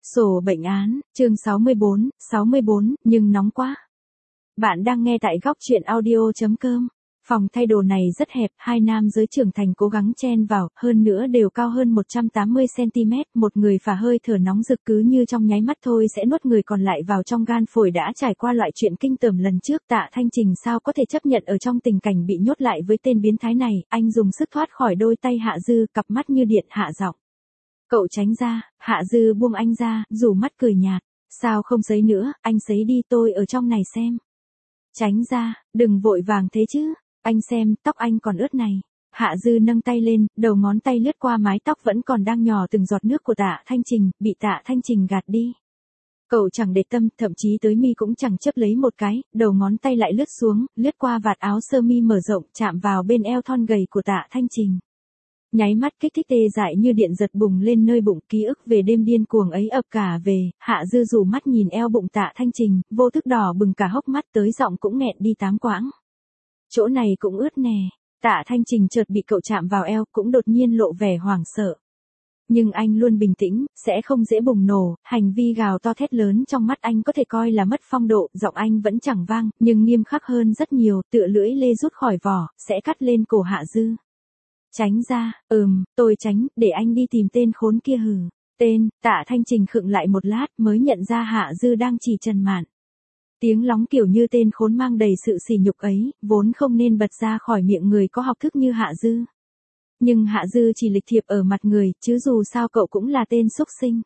Sổ bệnh án, chương 64, nhưng nóng quá. Bạn đang nghe tại góc truyện audio.com. Phòng thay đồ này rất hẹp, hai nam giới trưởng thành cố gắng chen vào, hơn nữa đều cao hơn 180cm, một người phả hơi thở nóng rực cứ như trong nháy mắt thôi sẽ nuốt người còn lại vào trong gan phổi. Đã trải qua loại chuyện kinh tởm lần trước, Tạ Thanh Trình sao có thể chấp nhận ở trong tình cảnh bị nhốt lại với tên biến thái này. Anh dùng sức thoát khỏi đôi tay Hạ Dư, cặp mắt như điện hạ giọng. Cậu tránh ra. Hạ Dư buông anh ra, rủ mắt cười nhạt. Sao không sấy nữa, anh sấy đi, tôi ở trong này xem. Tránh ra, đừng vội vàng thế chứ. Anh xem, tóc anh còn ướt này. Hạ Dư nâng tay lên, đầu ngón tay lướt qua mái tóc vẫn còn đang nhỏ từng giọt nước của Tạ Thanh Trình, bị Tạ Thanh Trình gạt đi. Cậu chẳng để tâm, thậm chí tới mi cũng chẳng chấp lấy một cái, đầu ngón tay lại lướt xuống, lướt qua vạt áo sơ mi mở rộng, chạm vào bên eo thon gầy của Tạ Thanh Trình. Nháy mắt kích thích tê dại như điện giật bùng lên nơi bụng, ký ức về đêm điên cuồng ấy ập cả về. Hạ Dư rủ mắt nhìn eo bụng Tạ Thanh Trình, vô thức đỏ bừng cả hốc mắt, tới giọng cũng nghẹn đi 8 quãng. Chỗ này cũng ướt nè. Tạ Thanh Trình chợt bị cậu chạm vào eo, cũng đột nhiên lộ vẻ hoảng sợ. Nhưng anh luôn bình tĩnh, sẽ không dễ bùng nổ. Hành vi gào to thét lớn trong mắt anh có thể coi là mất phong độ, giọng anh vẫn chẳng vang, nhưng nghiêm khắc hơn rất nhiều, tựa lưỡi lê rút khỏi vỏ, sẽ cắt lên cổ Hạ Dư. Tránh ra. Tôi tránh, để anh đi tìm tên khốn kia. Hừ. Tên. Tạ Thanh Trình khựng lại một lát mới nhận ra Hạ Dư đang chỉ trần mạn. Tiếng lóng kiểu như tên khốn mang đầy sự sỉ nhục ấy, vốn không nên bật ra khỏi miệng người có học thức như Hạ Dư. Nhưng Hạ Dư chỉ lịch thiệp ở mặt người, chứ dù sao cậu cũng là tên xúc sinh.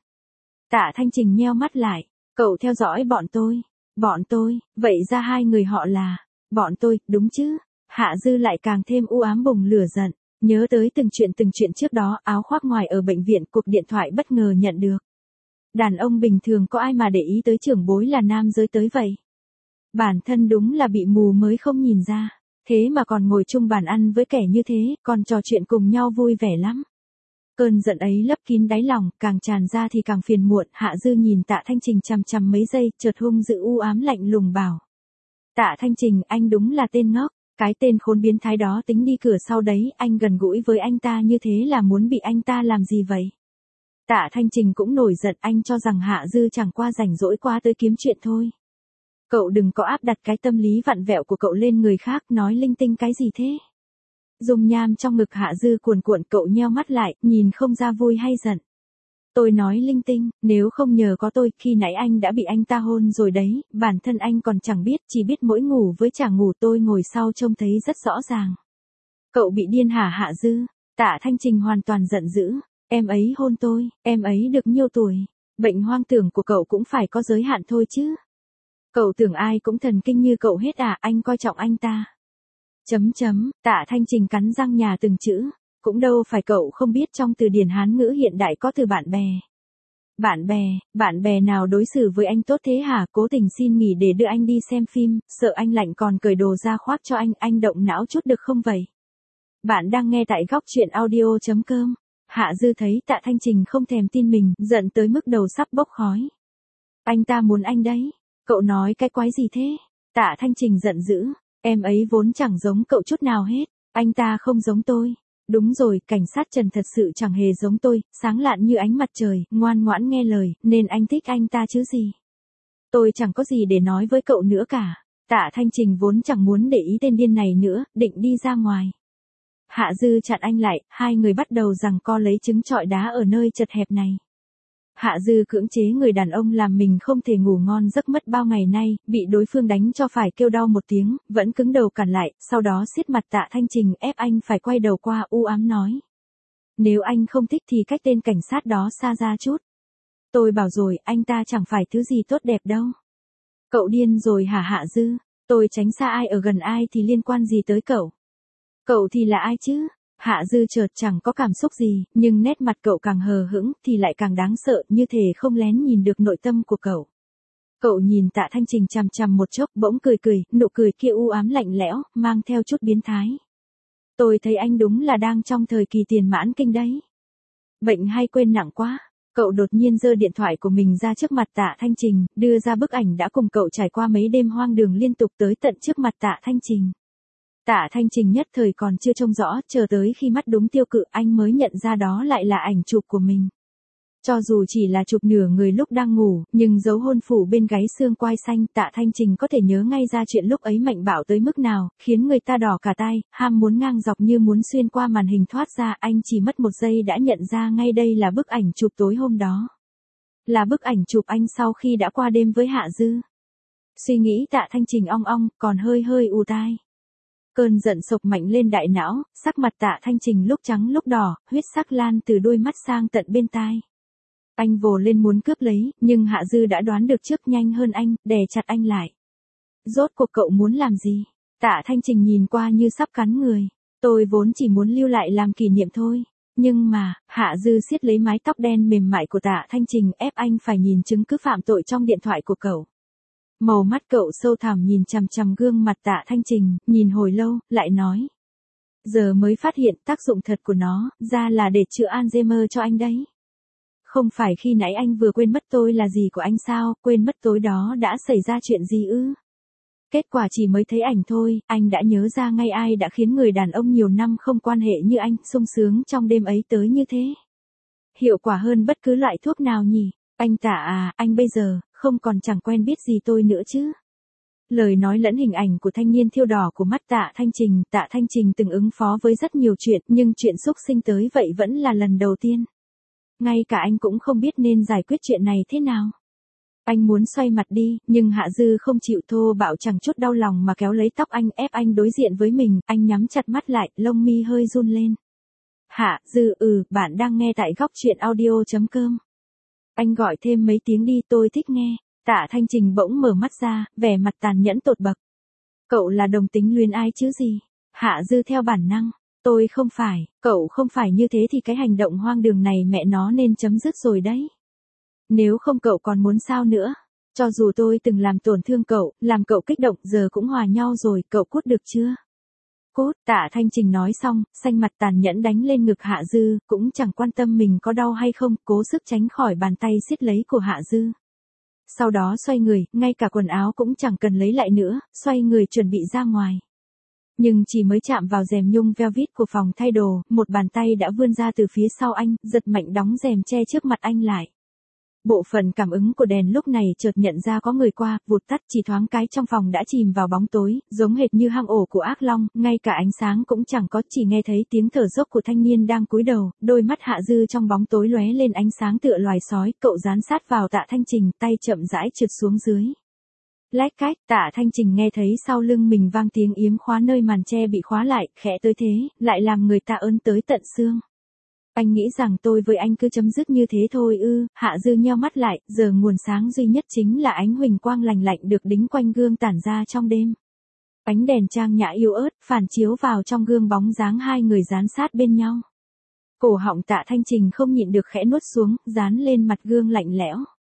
Tạ Thanh Trình nheo mắt lại. Cậu theo dõi bọn tôi. Bọn tôi, vậy ra hai người họ là bọn tôi, đúng chứ? Hạ Dư lại càng thêm u ám bùng lửa giận. Nhớ tới từng chuyện trước đó, áo khoác ngoài ở bệnh viện, cuộc điện thoại bất ngờ nhận được. Đàn ông bình thường có ai mà để ý tới trưởng bối là nam giới tới vậy? Bản thân đúng là bị mù mới không nhìn ra. Thế mà còn ngồi chung bàn ăn với kẻ như thế, còn trò chuyện cùng nhau vui vẻ lắm. Cơn giận ấy lấp kín đáy lòng, càng tràn ra thì càng phiền muộn. Hạ Dư nhìn Tạ Thanh Trình chằm chằm mấy giây, chợt hung dữ u ám lạnh lùng bảo. Tạ Thanh Trình, anh đúng là tên ngốc. Cái tên khốn biến thái đó tính đi cửa sau đấy, anh gần gũi với anh ta như thế là muốn bị anh ta làm gì vậy? Tạ Thanh Trình cũng nổi giận, anh cho rằng Hạ Dư chẳng qua rảnh rỗi qua tới kiếm chuyện thôi. Cậu đừng có áp đặt cái tâm lý vặn vẹo của cậu lên người khác, nói linh tinh cái gì thế? Dung nham trong ngực Hạ Dư cuồn cuộn, cậu nheo mắt lại, nhìn không ra vui hay giận. Tôi nói linh tinh, nếu không nhờ có tôi, khi nãy anh đã bị anh ta hôn rồi đấy, bản thân anh còn chẳng biết, chỉ biết mỗi ngủ với chả ngủ, tôi ngồi sau trông thấy rất rõ ràng. Cậu bị điên hả Hạ Dư? Tạ Thanh Trình hoàn toàn giận dữ. Em ấy hôn tôi, em ấy được nhiêu tuổi? Bệnh hoang tưởng của cậu cũng phải có giới hạn thôi chứ. Cậu tưởng ai cũng thần kinh như cậu hết à, anh coi trọng anh ta. Tạ Thanh Trình cắn răng nhả từng chữ. Cũng đâu phải cậu không biết trong từ điển Hán ngữ hiện đại có từ bạn bè. Bạn bè nào đối xử với anh tốt thế hả? Cố tình xin nghỉ để đưa anh đi xem phim, sợ anh lạnh còn cởi đồ ra khoác cho anh động não chút được không vậy? Bạn đang nghe tại góc truyện audio.com. Hạ Dư thấy Tạ Thanh Trình không thèm tin mình, giận tới mức đầu sắp bốc khói. Anh ta muốn anh đấy. Cậu nói cái quái gì thế? Tạ Thanh Trình giận dữ. Em ấy vốn chẳng giống cậu chút nào hết. Anh ta không giống tôi. Đúng rồi, cảnh sát Trần thật sự chẳng hề giống tôi, sáng lạn như ánh mặt trời, ngoan ngoãn nghe lời, nên anh thích anh ta chứ gì. Tôi chẳng có gì để nói với cậu nữa cả. Tạ Thanh Trình vốn chẳng muốn để ý tên điên này nữa, định đi ra ngoài. Hạ Dư chặn anh lại, hai người bắt đầu giằng co lấy trứng trọi đá ở nơi chật hẹp này. Hạ Dư cưỡng chế người đàn ông làm mình không thể ngủ ngon giấc mất bao ngày nay, bị đối phương đánh cho phải kêu đau một tiếng, vẫn cứng đầu cản lại, sau đó siết mặt Tạ Thanh Trình ép anh phải quay đầu qua, u ám nói. Nếu anh không thích thì cách tên cảnh sát đó xa ra chút. Tôi bảo rồi, anh ta chẳng phải thứ gì tốt đẹp đâu. Cậu điên rồi hả Hạ Dư? Tôi tránh xa ai ở gần ai thì liên quan gì tới cậu? Cậu thì là ai chứ? Hạ Dư chợt chẳng có cảm xúc gì, nhưng nét mặt cậu càng hờ hững thì lại càng đáng sợ, như thể không lén nhìn được nội tâm của cậu. Cậu nhìn Tạ Thanh Trình chằm chằm một chốc, bỗng cười, nụ cười kia u ám lạnh lẽo, mang theo chút biến thái. Tôi thấy anh đúng là đang trong thời kỳ tiền mãn kinh đấy. Bệnh hay quên nặng quá. Cậu đột nhiên giơ điện thoại của mình ra trước mặt Tạ Thanh Trình, đưa ra bức ảnh đã cùng cậu trải qua mấy đêm hoang đường liên tục tới tận trước mặt Tạ Thanh Trình. Tạ Thanh Trình nhất thời còn chưa trông rõ, chờ tới khi mắt đúng tiêu cự anh mới nhận ra đó lại là ảnh chụp của mình. Cho dù chỉ là chụp nửa người lúc đang ngủ, nhưng dấu hôn phủ bên gáy xương quai xanh, Tạ Thanh Trình có thể nhớ ngay ra chuyện lúc ấy mạnh bạo tới mức nào, khiến người ta đỏ cả tai, ham muốn ngang dọc như muốn xuyên qua màn hình thoát ra. Anh chỉ mất một giây đã nhận ra ngay đây là bức ảnh chụp tối hôm đó. Là bức ảnh chụp anh sau khi đã qua đêm với Hạ Dư. Suy nghĩ Tạ Thanh Trình ong ong, còn hơi hơi ù tai. Cơn giận sộc mạnh lên đại não, sắc mặt Tạ Thanh Trình lúc trắng lúc đỏ, huyết sắc lan từ đôi mắt sang tận bên tai. Anh vồ lên muốn cướp lấy, nhưng Hạ Dư đã đoán được trước nhanh hơn anh, đè chặt anh lại. Rốt cuộc cậu muốn làm gì? Tạ Thanh Trình nhìn qua như sắp cắn người. Tôi vốn chỉ muốn lưu lại làm kỷ niệm thôi. Nhưng mà, Hạ Dư siết lấy mái tóc đen mềm mại của Tạ Thanh Trình ép anh phải nhìn chứng cứ phạm tội trong điện thoại của cậu. Màu mắt cậu sâu thẳm nhìn chằm chằm gương mặt Tạ Thanh Trình, nhìn hồi lâu, lại nói. Giờ mới phát hiện tác dụng thật của nó, ra là để chữa Alzheimer cho anh đấy. Không phải khi nãy anh vừa quên mất tôi là gì của anh sao, quên mất tối đó đã xảy ra chuyện gì ư? Kết quả chỉ mới thấy ảnh thôi, anh đã nhớ ra ngay ai đã khiến người đàn ông nhiều năm không quan hệ như anh, sung sướng trong đêm ấy tới như thế. Hiệu quả hơn bất cứ loại thuốc nào nhỉ? Anh Tạ à, anh bây giờ, không còn chẳng quen biết gì tôi nữa chứ. Lời nói lẫn hình ảnh của thanh niên thiêu đỏ của mắt Tạ Thanh Trình từng ứng phó với rất nhiều chuyện, nhưng chuyện xúc sinh tới vậy vẫn là lần đầu tiên. Ngay cả anh cũng không biết nên giải quyết chuyện này thế nào. Anh muốn xoay mặt đi, nhưng Hạ Dư không chịu, thô bạo chẳng chút đau lòng mà kéo lấy tóc anh ép anh đối diện với mình, anh nhắm chặt mắt lại, lông mi hơi run lên. Hạ Dư, bạn đang nghe tại góc truyện audio.com. Anh gọi thêm mấy tiếng đi, tôi thích nghe. Tạ Thanh Trình bỗng mở mắt ra, vẻ mặt tàn nhẫn tột bậc. Cậu là đồng tính luyến ai chứ gì? Hạ Dư theo bản năng. Tôi không phải, cậu không phải như thế thì cái hành động hoang đường này mẹ nó nên chấm dứt rồi đấy. Nếu không cậu còn muốn sao nữa? Cho dù tôi từng làm tổn thương cậu, làm cậu kích động, giờ cũng hòa nhau rồi, cậu cút được chưa? Cút, Tạ Thanh Trình nói xong, xanh mặt tàn nhẫn đánh lên ngực Hạ Dư, cũng chẳng quan tâm mình có đau hay không, cố sức tránh khỏi bàn tay siết lấy của Hạ Dư. Sau đó xoay người, ngay cả quần áo cũng chẳng cần lấy lại nữa, xoay người chuẩn bị ra ngoài. Nhưng chỉ mới chạm vào rèm nhung velvet của phòng thay đồ, một bàn tay đã vươn ra từ phía sau anh, giật mạnh đóng rèm che trước mặt anh lại. Bộ phận cảm ứng của đèn lúc này chợt nhận ra có người qua, vụt tắt, chỉ thoáng cái trong phòng đã chìm vào bóng tối, giống hệt như hang ổ của ác long, ngay cả ánh sáng cũng chẳng có, chỉ nghe thấy tiếng thở dốc của thanh niên đang cúi đầu, đôi mắt Hạ Dư trong bóng tối lóe lên ánh sáng tựa loài sói, cậu dán sát vào Tạ Thanh Trình, tay chậm rãi trượt xuống dưới. Lách cách, Tạ Thanh Trình nghe thấy sau lưng mình vang tiếng yếm khóa nơi màn che bị khóa lại, khẽ tới thế, lại làm người ta ớn tới tận xương. Anh nghĩ rằng tôi với anh cứ chấm dứt như thế thôi ư? Hạ Dư nheo mắt lại, giờ nguồn sáng duy nhất chính là ánh huỳnh quang lành lạnh được đính quanh gương tản ra trong đêm. Ánh đèn trang nhã yếu ớt, phản chiếu vào trong gương bóng dáng hai người dán sát bên nhau. Cổ họng Tạ Thanh Trình không nhịn được khẽ nuốt xuống, dán lên mặt gương lạnh lẽo.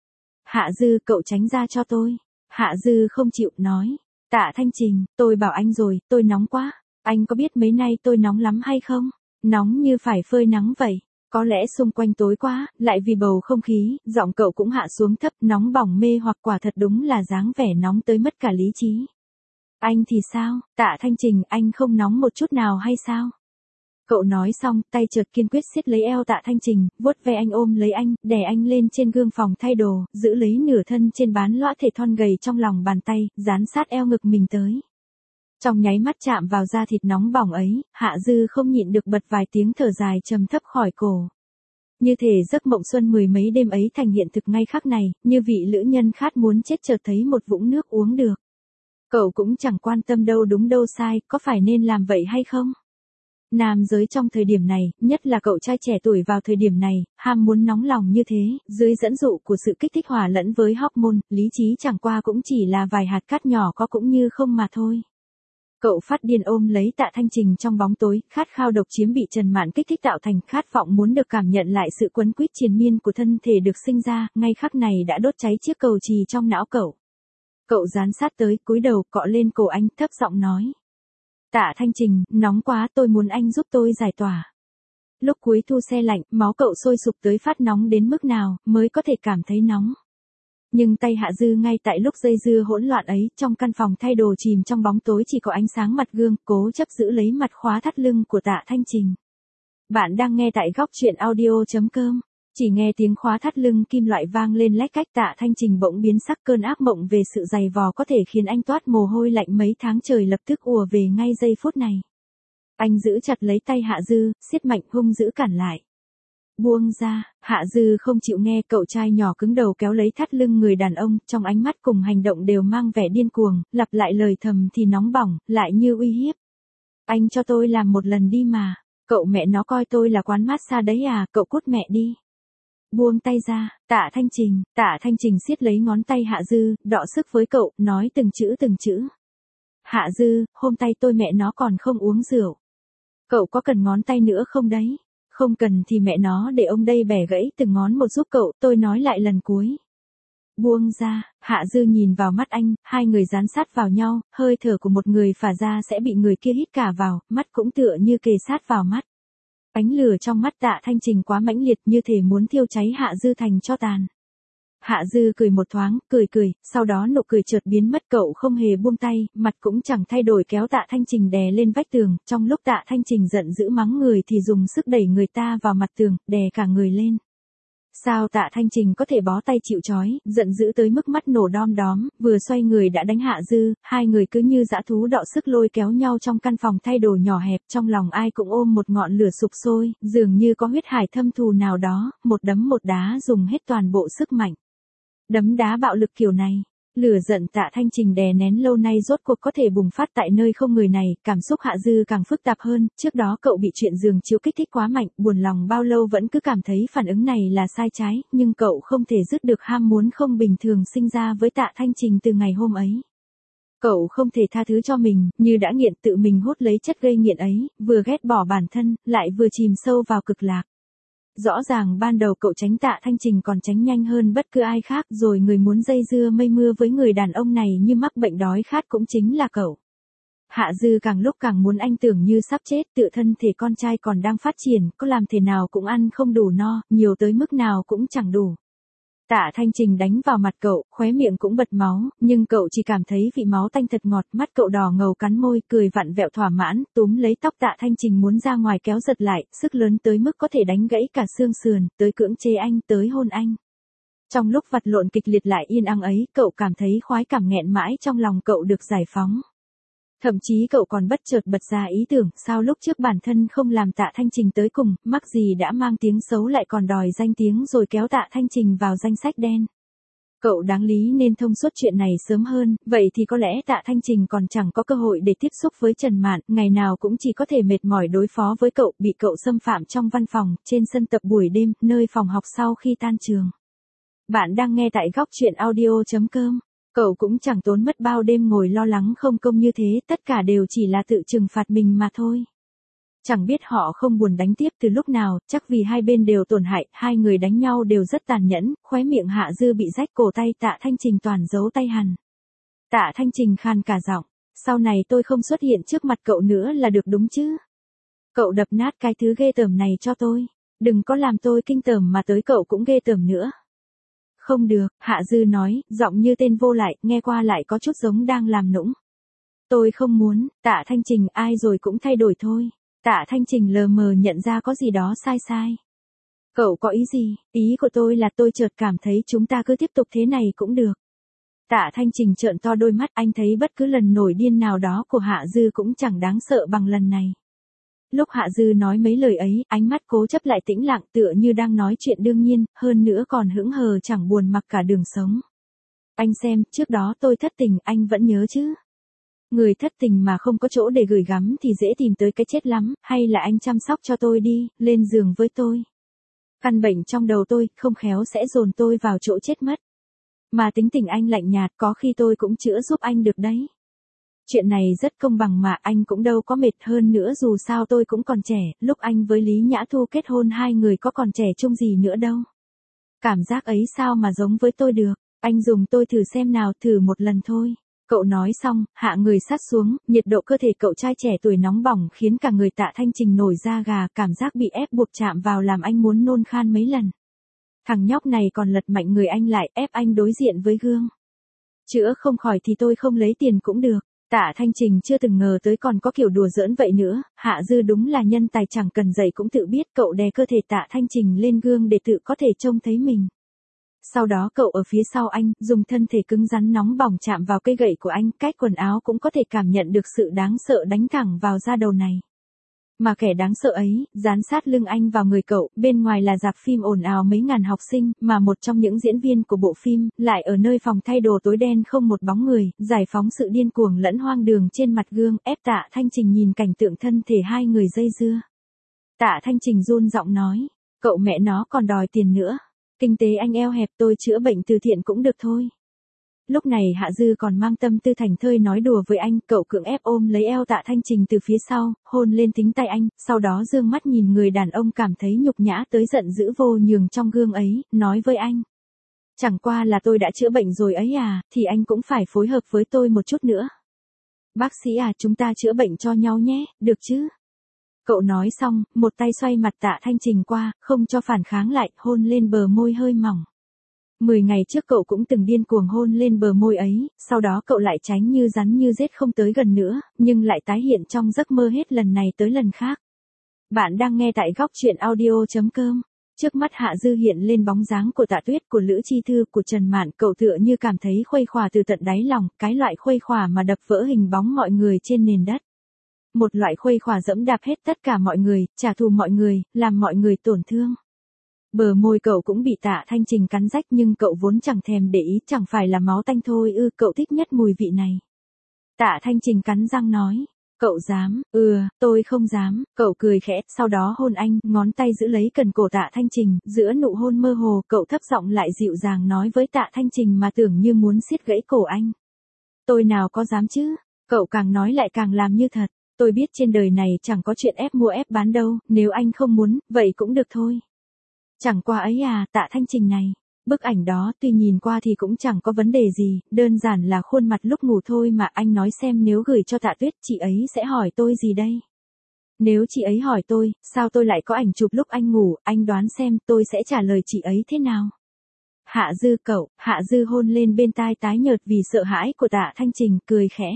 Hạ Dư, cậu tránh ra cho tôi. Hạ Dư không chịu, nói. Tạ Thanh Trình, tôi bảo anh rồi, tôi nóng quá. Anh có biết mấy nay tôi nóng lắm hay không? Nóng như phải phơi nắng vậy. Có lẽ xung quanh tối quá, lại vì bầu không khí, giọng cậu cũng hạ xuống thấp, nóng bỏng mê hoặc quả thật đúng là dáng vẻ nóng tới mất cả lý trí. Anh thì sao? Tạ Thanh Trình, anh không nóng một chút nào hay sao? Cậu nói xong, tay chợt kiên quyết siết lấy eo Tạ Thanh Trình, vuốt ve anh, ôm lấy anh, đè anh lên trên gương phòng thay đồ, giữ lấy nửa thân trên bán lõa thể thon gầy trong lòng bàn tay, dán sát eo ngực mình tới. Trong nháy mắt chạm vào da thịt nóng bỏng ấy, Hạ Dư không nhịn được bật vài tiếng thở dài trầm thấp khỏi cổ. Như thể giấc mộng xuân mười mấy đêm ấy thành hiện thực ngay khắc này, như vị lữ nhân khát muốn chết chợt thấy một vũng nước uống được. Cậu cũng chẳng quan tâm đâu đúng đâu sai, có phải nên làm vậy hay không? Nam giới trong thời điểm này, nhất là cậu trai trẻ tuổi vào thời điểm này, ham muốn nóng lòng như thế, dưới dẫn dụ của sự kích thích hòa lẫn với hormone, lý trí chẳng qua cũng chỉ là vài hạt cát nhỏ có cũng như không mà thôi. Cậu phát điên ôm lấy Tạ Thanh Trình trong bóng tối, khát khao độc chiếm bị Trần Mạn kích thích tạo thành khát vọng muốn được cảm nhận lại sự quấn quýt triền miên của thân thể được sinh ra, ngay khắc này đã đốt cháy chiếc cầu chì trong não cậu. Cậu dán sát tới, cúi đầu, cọ lên cổ anh, thấp giọng nói. Tạ Thanh Trình, nóng quá, tôi muốn anh giúp tôi giải tỏa. Lúc cuối thu se lạnh, máu cậu sôi sục tới phát nóng đến mức nào, mới có thể cảm thấy nóng. Nhưng tay Hạ Dư ngay tại lúc dây dưa hỗn loạn ấy, trong căn phòng thay đồ chìm trong bóng tối chỉ có ánh sáng mặt gương, cố chấp giữ lấy mặt khóa thắt lưng của Tạ Thanh Trình. Bạn đang nghe tại góc truyện audio.com. Chỉ nghe tiếng khóa thắt lưng kim loại vang lên lách cách, Tạ Thanh Trình bỗng biến sắc, cơn ác mộng về sự dày vò có thể khiến anh toát mồ hôi lạnh mấy tháng trời lập tức ùa về ngay giây phút này. Anh giữ chặt lấy tay Hạ Dư, siết mạnh hung dữ cản lại. Buông ra, Hạ Dư không chịu nghe, cậu trai nhỏ cứng đầu kéo lấy thắt lưng người đàn ông, trong ánh mắt cùng hành động đều mang vẻ điên cuồng, lặp lại lời thầm thì nóng bỏng, lại như uy hiếp. Anh cho tôi làm một lần đi mà, cậu mẹ nó coi tôi là quán massage đấy à, cậu cút mẹ đi. Buông tay ra, Tạ Thanh Trình siết lấy ngón tay Hạ Dư, đọ sức với cậu, nói từng chữ. Hạ Dư, hôm tay tôi mẹ nó còn không uống rượu. Cậu có cần ngón tay nữa không đấy? Không cần thì mẹ nó để ông đây bẻ gãy từng ngón một giúp cậu, tôi nói lại lần cuối. Buông ra, Hạ Dư nhìn vào mắt anh, hai người dán sát vào nhau, hơi thở của một người phả ra sẽ bị người kia hít cả vào, mắt cũng tựa như kề sát vào mắt. Ánh lửa trong mắt Tạ Thanh Trình quá mãnh liệt, như thể muốn thiêu cháy Hạ Dư thành tro tàn. Hạ Dư cười một thoáng, cười, sau đó nụ cười chợt biến mất, cậu không hề buông tay, mặt cũng chẳng thay đổi, kéo Tạ Thanh Trình đè lên vách tường, trong lúc Tạ Thanh Trình giận dữ mắng người thì dùng sức đẩy người ta vào mặt tường, đè cả người lên. Sao Tạ Thanh Trình có thể bó tay chịu trói, giận dữ tới mức mắt nổ đom đóm, vừa xoay người đã đánh Hạ Dư, hai người cứ như dã thú đọ sức lôi kéo nhau trong căn phòng thay đồ nhỏ hẹp, trong lòng ai cũng ôm một ngọn lửa sục sôi, dường như có huyết hải thâm thù nào đó, một đấm một đá dùng hết toàn bộ sức mạnh. Đấm đá bạo lực kiểu này, lửa giận Tạ Thanh Trình đè nén lâu nay rốt cuộc có thể bùng phát tại nơi không người này, cảm xúc Hạ Dư càng phức tạp hơn, trước đó cậu bị chuyện giường chiếu kích thích quá mạnh, buồn lòng bao lâu vẫn cứ cảm thấy phản ứng này là sai trái, nhưng cậu không thể dứt được ham muốn không bình thường sinh ra với Tạ Thanh Trình từ ngày hôm ấy. Cậu không thể tha thứ cho mình, như đã nghiện tự mình hút lấy chất gây nghiện ấy, vừa ghét bỏ bản thân, lại vừa chìm sâu vào cực lạc. Rõ ràng ban đầu cậu tránh Tạ Thanh Trình còn tránh nhanh hơn bất cứ ai khác, rồi người muốn dây dưa mây mưa với người đàn ông này như mắc bệnh đói khát cũng chính là cậu. Hạ Dư càng lúc càng muốn anh, tưởng như sắp chết, tự thân thể con trai còn đang phát triển, có làm thế nào cũng ăn không đủ no, nhiều tới mức nào cũng chẳng đủ. Tạ Thanh Trình đánh vào mặt cậu, khóe miệng cũng bật máu, nhưng cậu chỉ cảm thấy vị máu tanh thật ngọt, mắt cậu đỏ ngầu cắn môi, cười vặn vẹo thỏa mãn, túm lấy tóc Tạ Thanh Trình muốn ra ngoài kéo giật lại, sức lớn tới mức có thể đánh gãy cả xương sườn, tới cưỡng chế anh, tới hôn anh. Trong lúc vật lộn kịch liệt lại yên ắng ấy, cậu cảm thấy khoái cảm nghẹn mãi trong lòng cậu được giải phóng. Thậm chí cậu còn bất chợt bật ra ý tưởng, sao lúc trước bản thân không làm Tạ Thanh Trình tới cùng, mắc gì đã mang tiếng xấu lại còn đòi danh tiếng rồi kéo Tạ Thanh Trình vào danh sách đen. Cậu đáng lý nên thông suốt chuyện này sớm hơn, vậy thì có lẽ Tạ Thanh Trình còn chẳng có cơ hội để tiếp xúc với Trần Mạn, ngày nào cũng chỉ có thể mệt mỏi đối phó với cậu, bị cậu xâm phạm trong văn phòng, trên sân tập buổi đêm, nơi phòng học sau khi tan trường. Bạn đang nghe tại góc truyện audio.com. Cậu cũng chẳng tốn mất bao đêm ngồi lo lắng không công như thế, tất cả đều chỉ là tự trừng phạt mình mà thôi. Chẳng biết họ không buồn đánh tiếp từ lúc nào, chắc vì hai bên đều tổn hại, hai người đánh nhau đều rất tàn nhẫn, khóe miệng Hạ Dư bị rách, cổ tay Tạ Thanh Trình toàn dấu tay hằn. Tạ Thanh Trình khan cả giọng, sau này tôi không xuất hiện trước mặt cậu nữa là được đúng chứ? Cậu đập nát cái thứ ghê tởm này cho tôi, đừng có làm tôi kinh tởm mà tới cậu cũng ghê tởm nữa. Không được, Hạ Dư nói, giọng như tên vô lại, nghe qua lại có chút giống đang làm nũng. Tôi không muốn, Tạ Thanh Trình, ai rồi cũng thay đổi thôi. Tạ Thanh Trình lờ mờ nhận ra có gì đó sai. Cậu có ý gì? Ý của tôi là tôi chợt cảm thấy chúng ta cứ tiếp tục thế này cũng được. Tạ Thanh Trình trợn to đôi mắt, anh thấy bất cứ lần nổi điên nào đó của Hạ Dư cũng chẳng đáng sợ bằng lần này. Lúc Hạ Dư nói mấy lời ấy, ánh mắt cố chấp lại tĩnh lặng, tựa như đang nói chuyện đương nhiên, hơn nữa còn hững hờ chẳng buồn mặc cả đường sống. Anh xem, trước đó tôi thất tình, anh vẫn nhớ chứ? Người thất tình mà không có chỗ để gửi gắm thì dễ tìm tới cái chết lắm, hay là anh chăm sóc cho tôi đi, lên giường với tôi. Căn bệnh trong đầu tôi, không khéo sẽ dồn tôi vào chỗ chết mất. Mà tính tình anh lạnh nhạt, có khi tôi cũng chữa giúp anh được đấy. Chuyện này rất công bằng mà, anh cũng đâu có mệt, hơn nữa dù sao tôi cũng còn trẻ, lúc anh với Lý Nhã Thu kết hôn hai người có còn trẻ chung gì nữa đâu. Cảm giác ấy sao mà giống với tôi được, anh dùng tôi thử xem nào, thử một lần thôi. Cậu nói xong, hạ người sát xuống, nhiệt độ cơ thể cậu trai trẻ tuổi nóng bỏng khiến cả người Tạ Thanh Trình nổi da gà, cảm giác bị ép buộc chạm vào làm anh muốn nôn khan mấy lần. Thằng nhóc này còn lật mạnh người anh lại, ép anh đối diện với gương. Chữa không khỏi thì tôi không lấy tiền cũng được. Tạ Thanh Trình chưa từng ngờ tới còn có kiểu đùa giỡn vậy nữa, Hạ Dư đúng là nhân tài chẳng cần dạy cũng tự biết. Cậu đè cơ thể Tạ Thanh Trình lên gương để tự có thể trông thấy mình. Sau đó cậu ở phía sau anh, dùng thân thể cứng rắn nóng bỏng chạm vào cây gậy của anh, cách quần áo cũng có thể cảm nhận được sự đáng sợ đánh thẳng vào da đầu này. Mà kẻ đáng sợ ấy, dán sát lưng anh vào người cậu, bên ngoài là rạp phim ồn ào mấy ngàn học sinh, mà một trong những diễn viên của bộ phim, lại ở nơi phòng thay đồ tối đen không một bóng người, giải phóng sự điên cuồng lẫn hoang đường trên mặt gương, ép Tạ Thanh Trình nhìn cảnh tượng thân thể hai người dây dưa. Tạ Thanh Trình run giọng nói, cậu mẹ nó còn đòi tiền nữa. Kinh tế anh eo hẹp, tôi chữa bệnh từ thiện cũng được thôi. Lúc này Hạ Dư còn mang tâm tư thành thơi nói đùa với anh, cậu cưỡng ép ôm lấy eo Tạ Thanh Trình từ phía sau, hôn lên thính tay anh, sau đó dương mắt nhìn người đàn ông cảm thấy nhục nhã tới giận dữ vô nhường trong gương ấy, nói với anh. Chẳng qua là tôi đã chữa bệnh rồi ấy à, thì anh cũng phải phối hợp với tôi một chút nữa. Bác sĩ à, chúng ta chữa bệnh cho nhau nhé, được chứ? Cậu nói xong, một tay xoay mặt Tạ Thanh Trình qua, không cho phản kháng lại, hôn lên bờ môi hơi mỏng. 10 ngày trước cậu cũng từng điên cuồng hôn lên bờ môi ấy, sau đó cậu lại tránh như rắn như rết không tới gần nữa, nhưng lại tái hiện trong giấc mơ hết lần này tới lần khác. Bạn đang nghe tại góc truyện audio.com. Trước mắt Hạ Dư hiện lên bóng dáng của Tạ Tuyết, của Lữ Chi Thư, của Trần Mạn, cậu tựa như cảm thấy khuây khỏa từ tận đáy lòng, cái loại khuây khỏa mà đập vỡ hình bóng mọi người trên nền đất. Một loại khuây khỏa dẫm đạp hết tất cả mọi người, trả thù mọi người, làm mọi người tổn thương. Bờ môi cậu cũng bị Tạ Thanh Trình cắn rách nhưng cậu vốn chẳng thèm để ý, chẳng phải là máu tanh thôi ư, cậu thích nhất mùi vị này. Tạ Thanh Trình cắn răng nói, cậu dám, tôi không dám, cậu cười khẽ, sau đó hôn anh, ngón tay giữ lấy cần cổ Tạ Thanh Trình, giữa nụ hôn mơ hồ, cậu thấp giọng lại dịu dàng nói với Tạ Thanh Trình mà tưởng như muốn siết gãy cổ anh. Tôi nào có dám chứ, cậu càng nói lại càng làm như thật, tôi biết trên đời này chẳng có chuyện ép mua ép bán đâu, nếu anh không muốn, vậy cũng được thôi. Chẳng qua ấy à, Tạ Thanh Trình này. Bức ảnh đó tuy nhìn qua thì cũng chẳng có vấn đề gì, đơn giản là khuôn mặt lúc ngủ thôi mà. Anh nói xem nếu gửi cho Tạ Tuyết, chị ấy sẽ hỏi tôi gì đây? Nếu chị ấy hỏi tôi, sao tôi lại có ảnh chụp lúc anh ngủ, anh đoán xem tôi sẽ trả lời chị ấy thế nào? Hạ Dư cậu, Hạ Dư hôn lên bên tai tái nhợt vì sợ hãi của Tạ Thanh Trình, cười khẽ.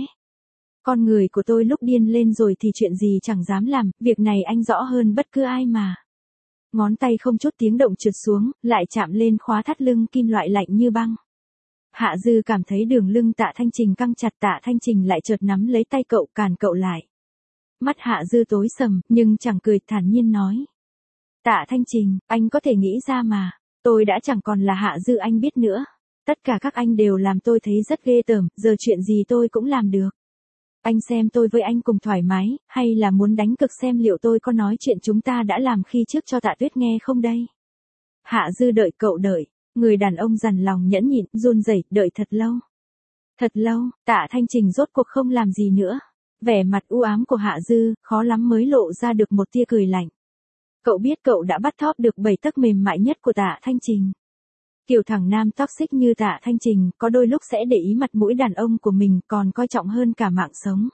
Con người của tôi lúc điên lên rồi thì chuyện gì chẳng dám làm, việc này anh rõ hơn bất cứ ai mà. Ngón tay không chút tiếng động trượt xuống, lại chạm lên khóa thắt lưng kim loại lạnh như băng. Hạ Dư cảm thấy đường lưng Tạ Thanh Trình căng chặt, Tạ Thanh Trình lại chợt nắm lấy tay cậu, cản cậu lại. Mắt Hạ Dư tối sầm, nhưng chẳng cười, thản nhiên nói. Tạ Thanh Trình, anh có thể nghĩ ra mà, tôi đã chẳng còn là Hạ Dư anh biết nữa. Tất cả các anh đều làm tôi thấy rất ghê tởm, giờ chuyện gì tôi cũng làm được. Anh xem tôi với anh cùng thoải mái, hay là muốn đánh cực xem liệu tôi có nói chuyện chúng ta đã làm khi trước cho Tạ Tuyết nghe không đây? Hạ Dư đợi cậu đợi, người đàn ông dằn lòng nhẫn nhịn, run rẩy, đợi thật lâu. Thật lâu, Tạ Thanh Trình rốt cuộc không làm gì nữa. Vẻ mặt u ám của Hạ Dư, khó lắm mới lộ ra được một tia cười lạnh. Cậu biết cậu đã bắt thóp được 7 tấc mềm mại nhất của Tạ Thanh Trình. Kiểu thằng nam toxic như Tạ Thanh Trình, có đôi lúc sẽ để ý mặt mũi đàn ông của mình, còn coi trọng hơn cả mạng sống.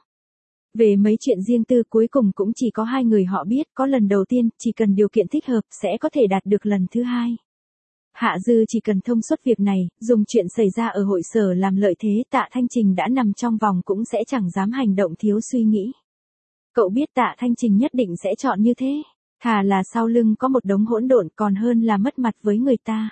Về mấy chuyện riêng tư cuối cùng cũng chỉ có hai người họ biết, có lần đầu tiên, chỉ cần điều kiện thích hợp, sẽ có thể đạt được lần thứ hai. Hạ Dư chỉ cần thông suốt việc này, dùng chuyện xảy ra ở hội sở làm lợi thế, Tạ Thanh Trình đã nằm trong vòng cũng sẽ chẳng dám hành động thiếu suy nghĩ. Cậu biết Tạ Thanh Trình nhất định sẽ chọn như thế, thà là sau lưng có một đống hỗn độn còn hơn là mất mặt với người ta.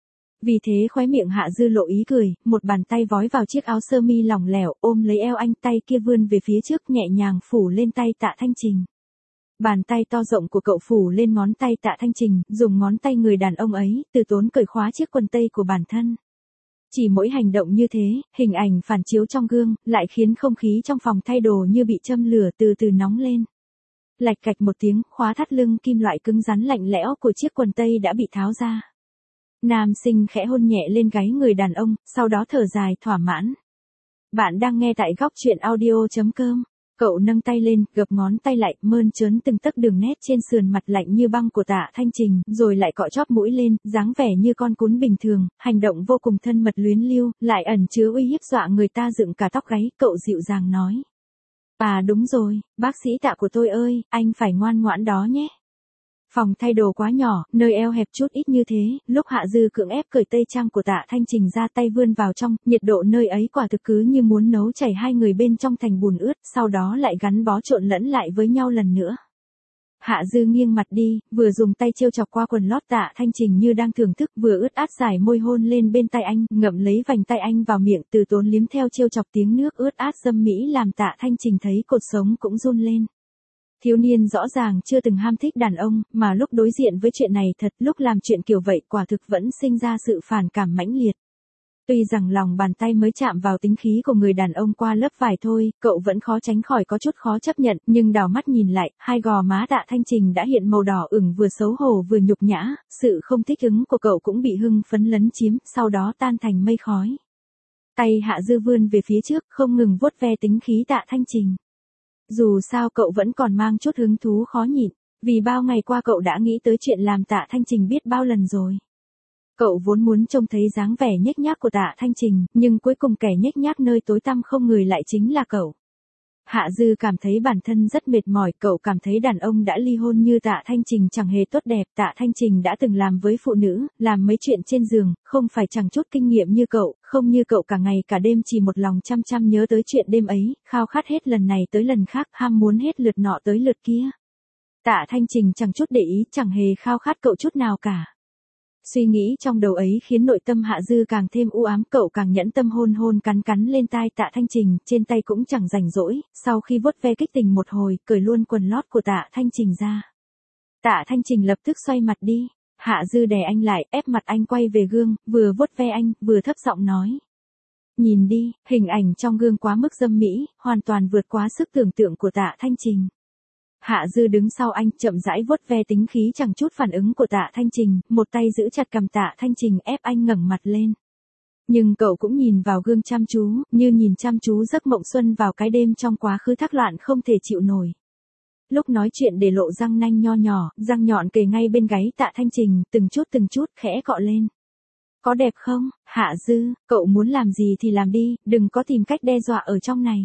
Vì thế khóe miệng Hạ Dư lộ ý cười, một bàn tay vói vào chiếc áo sơ mi lỏng lẻo, ôm lấy eo anh, tay kia vươn về phía trước nhẹ nhàng phủ lên tay Tạ Thanh Trình. Bàn tay to rộng của cậu phủ lên ngón tay Tạ Thanh Trình, dùng ngón tay người đàn ông ấy, từ tốn cởi khóa chiếc quần tây của bản thân. Chỉ mỗi hành động như thế, hình ảnh phản chiếu trong gương, lại khiến không khí trong phòng thay đồ như bị châm lửa từ từ nóng lên. Lạch cạch một tiếng, khóa thắt lưng kim loại cứng rắn lạnh lẽo của chiếc quần tây đã bị tháo ra. Nam sinh khẽ hôn nhẹ lên gáy người đàn ông, sau đó thở dài thỏa mãn. Bạn đang nghe tại góc truyện audio.com. Cậu nâng tay lên, gập ngón tay lại, mơn trớn từng tấc đường nét trên sườn mặt lạnh như băng của Tạ Thanh Trình, rồi lại cọ chóp mũi lên, dáng vẻ như con cún bình thường, hành động vô cùng thân mật luyến lưu, lại ẩn chứa uy hiếp dọa người ta dựng cả tóc gáy. Cậu dịu dàng nói. À đúng rồi, bác sĩ Tạ của tôi ơi, anh phải ngoan ngoãn đó nhé. Phòng thay đồ quá nhỏ, nơi eo hẹp chút ít như thế, lúc Hạ Dư cưỡng ép cởi tây trang của Tạ Thanh Trình ra, tay vươn vào trong, nhiệt độ nơi ấy quả thực cứ như muốn nấu chảy hai người bên trong thành bùn ướt, sau đó lại gắn bó trộn lẫn lại với nhau lần nữa. Hạ Dư nghiêng mặt đi, vừa dùng tay trêu chọc qua quần lót Tạ Thanh Trình như đang thưởng thức, vừa ướt át giải môi hôn lên bên tay anh, ngậm lấy vành tay anh vào miệng, từ tốn liếm theo trêu chọc tiếng nước ướt át dâm mỹ làm Tạ Thanh Trình thấy cột sống cũng run lên. Thiếu niên rõ ràng chưa từng ham thích đàn ông, mà lúc đối diện với chuyện này thật, lúc làm chuyện kiểu vậy quả thực vẫn sinh ra sự phản cảm mãnh liệt. Tuy rằng lòng bàn tay mới chạm vào tính khí của người đàn ông qua lớp vải thôi, cậu vẫn khó tránh khỏi có chút khó chấp nhận, nhưng đảo mắt nhìn lại, hai gò má Tạ Thanh Trình đã hiện màu đỏ ửng, vừa xấu hổ vừa nhục nhã, sự không thích ứng của cậu cũng bị hưng phấn lấn chiếm, sau đó tan thành mây khói. Tay Hạ Dư vươn về phía trước, không ngừng vuốt ve tính khí Tạ Thanh Trình. Dù sao cậu vẫn còn mang chút hứng thú khó nhịn, vì bao ngày qua cậu đã nghĩ tới chuyện làm Tạ Thanh Trình biết bao lần rồi. Cậu vốn muốn trông thấy dáng vẻ nhếch nhác của Tạ Thanh Trình, nhưng cuối cùng kẻ nhếch nhác nơi tối tăm không người lại chính là cậu. Hạ Dư cảm thấy bản thân rất mệt mỏi, cậu cảm thấy đàn ông đã ly hôn như Tạ Thanh Trình chẳng hề tốt đẹp, Tạ Thanh Trình đã từng làm với phụ nữ, làm mấy chuyện trên giường, không phải chẳng chút kinh nghiệm như cậu, không như cậu cả ngày cả đêm chỉ một lòng chăm chăm nhớ tới chuyện đêm ấy, khao khát hết lần này tới lần khác, ham muốn hết lượt nọ tới lượt kia. Tạ Thanh Trình chẳng chút để ý, chẳng hề khao khát cậu chút nào cả. Suy nghĩ trong đầu ấy khiến nội tâm Hạ Dư càng thêm u ám, cậu càng nhẫn tâm hôn hôn cắn cắn lên tai Tạ Thanh Trình, trên tay cũng chẳng rảnh rỗi, sau khi vuốt ve kích tình một hồi, cởi luôn quần lót của Tạ Thanh Trình ra. Tạ Thanh Trình lập tức xoay mặt đi, Hạ Dư đè anh lại, ép mặt anh quay về gương, vừa vuốt ve anh, vừa thấp giọng nói. Nhìn đi, hình ảnh trong gương quá mức dâm mỹ, hoàn toàn vượt quá sức tưởng tượng của Tạ Thanh Trình. Hạ Dư đứng sau anh, chậm rãi vuốt ve tính khí chẳng chút phản ứng của Tạ Thanh Trình, một tay giữ chặt cằm Tạ Thanh Trình ép anh ngẩng mặt lên. Nhưng cậu cũng nhìn vào gương chăm chú, như nhìn chăm chú giấc mộng xuân vào cái đêm trong quá khứ thác loạn không thể chịu nổi. Lúc nói chuyện để lộ răng nanh nho nhỏ, răng nhọn kề ngay bên gáy Tạ Thanh Trình, từng chút khẽ cọ lên. Có đẹp không, Hạ Dư, cậu muốn làm gì thì làm đi, đừng có tìm cách đe dọa ở trong này.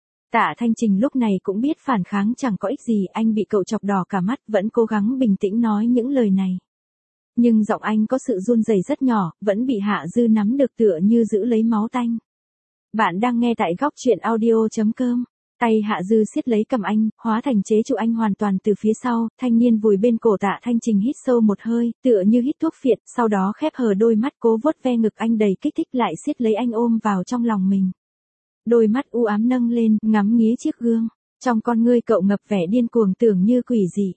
Tạ Thanh Trình lúc này cũng biết phản kháng chẳng có ích gì, anh bị cậu chọc đỏ cả mắt, vẫn cố gắng bình tĩnh nói những lời này. Nhưng giọng anh có sự run rẩy rất nhỏ, vẫn bị Hạ Dư nắm được tựa như giữ lấy máu tanh. Bạn đang nghe tại góc truyện audio.com. Tay Hạ Dư siết lấy cầm anh, hóa thành chế trụ anh hoàn toàn từ phía sau, thanh niên vùi bên cổ Tạ Thanh Trình hít sâu một hơi, tựa như hít thuốc phiện, sau đó khép hờ đôi mắt cố vuốt ve ngực anh đầy kích thích lại siết lấy anh ôm vào trong lòng mình. Đôi mắt u ám nâng lên, ngắm nghía chiếc gương, trong con ngươi cậu ngập vẻ điên cuồng tưởng như quỷ dị.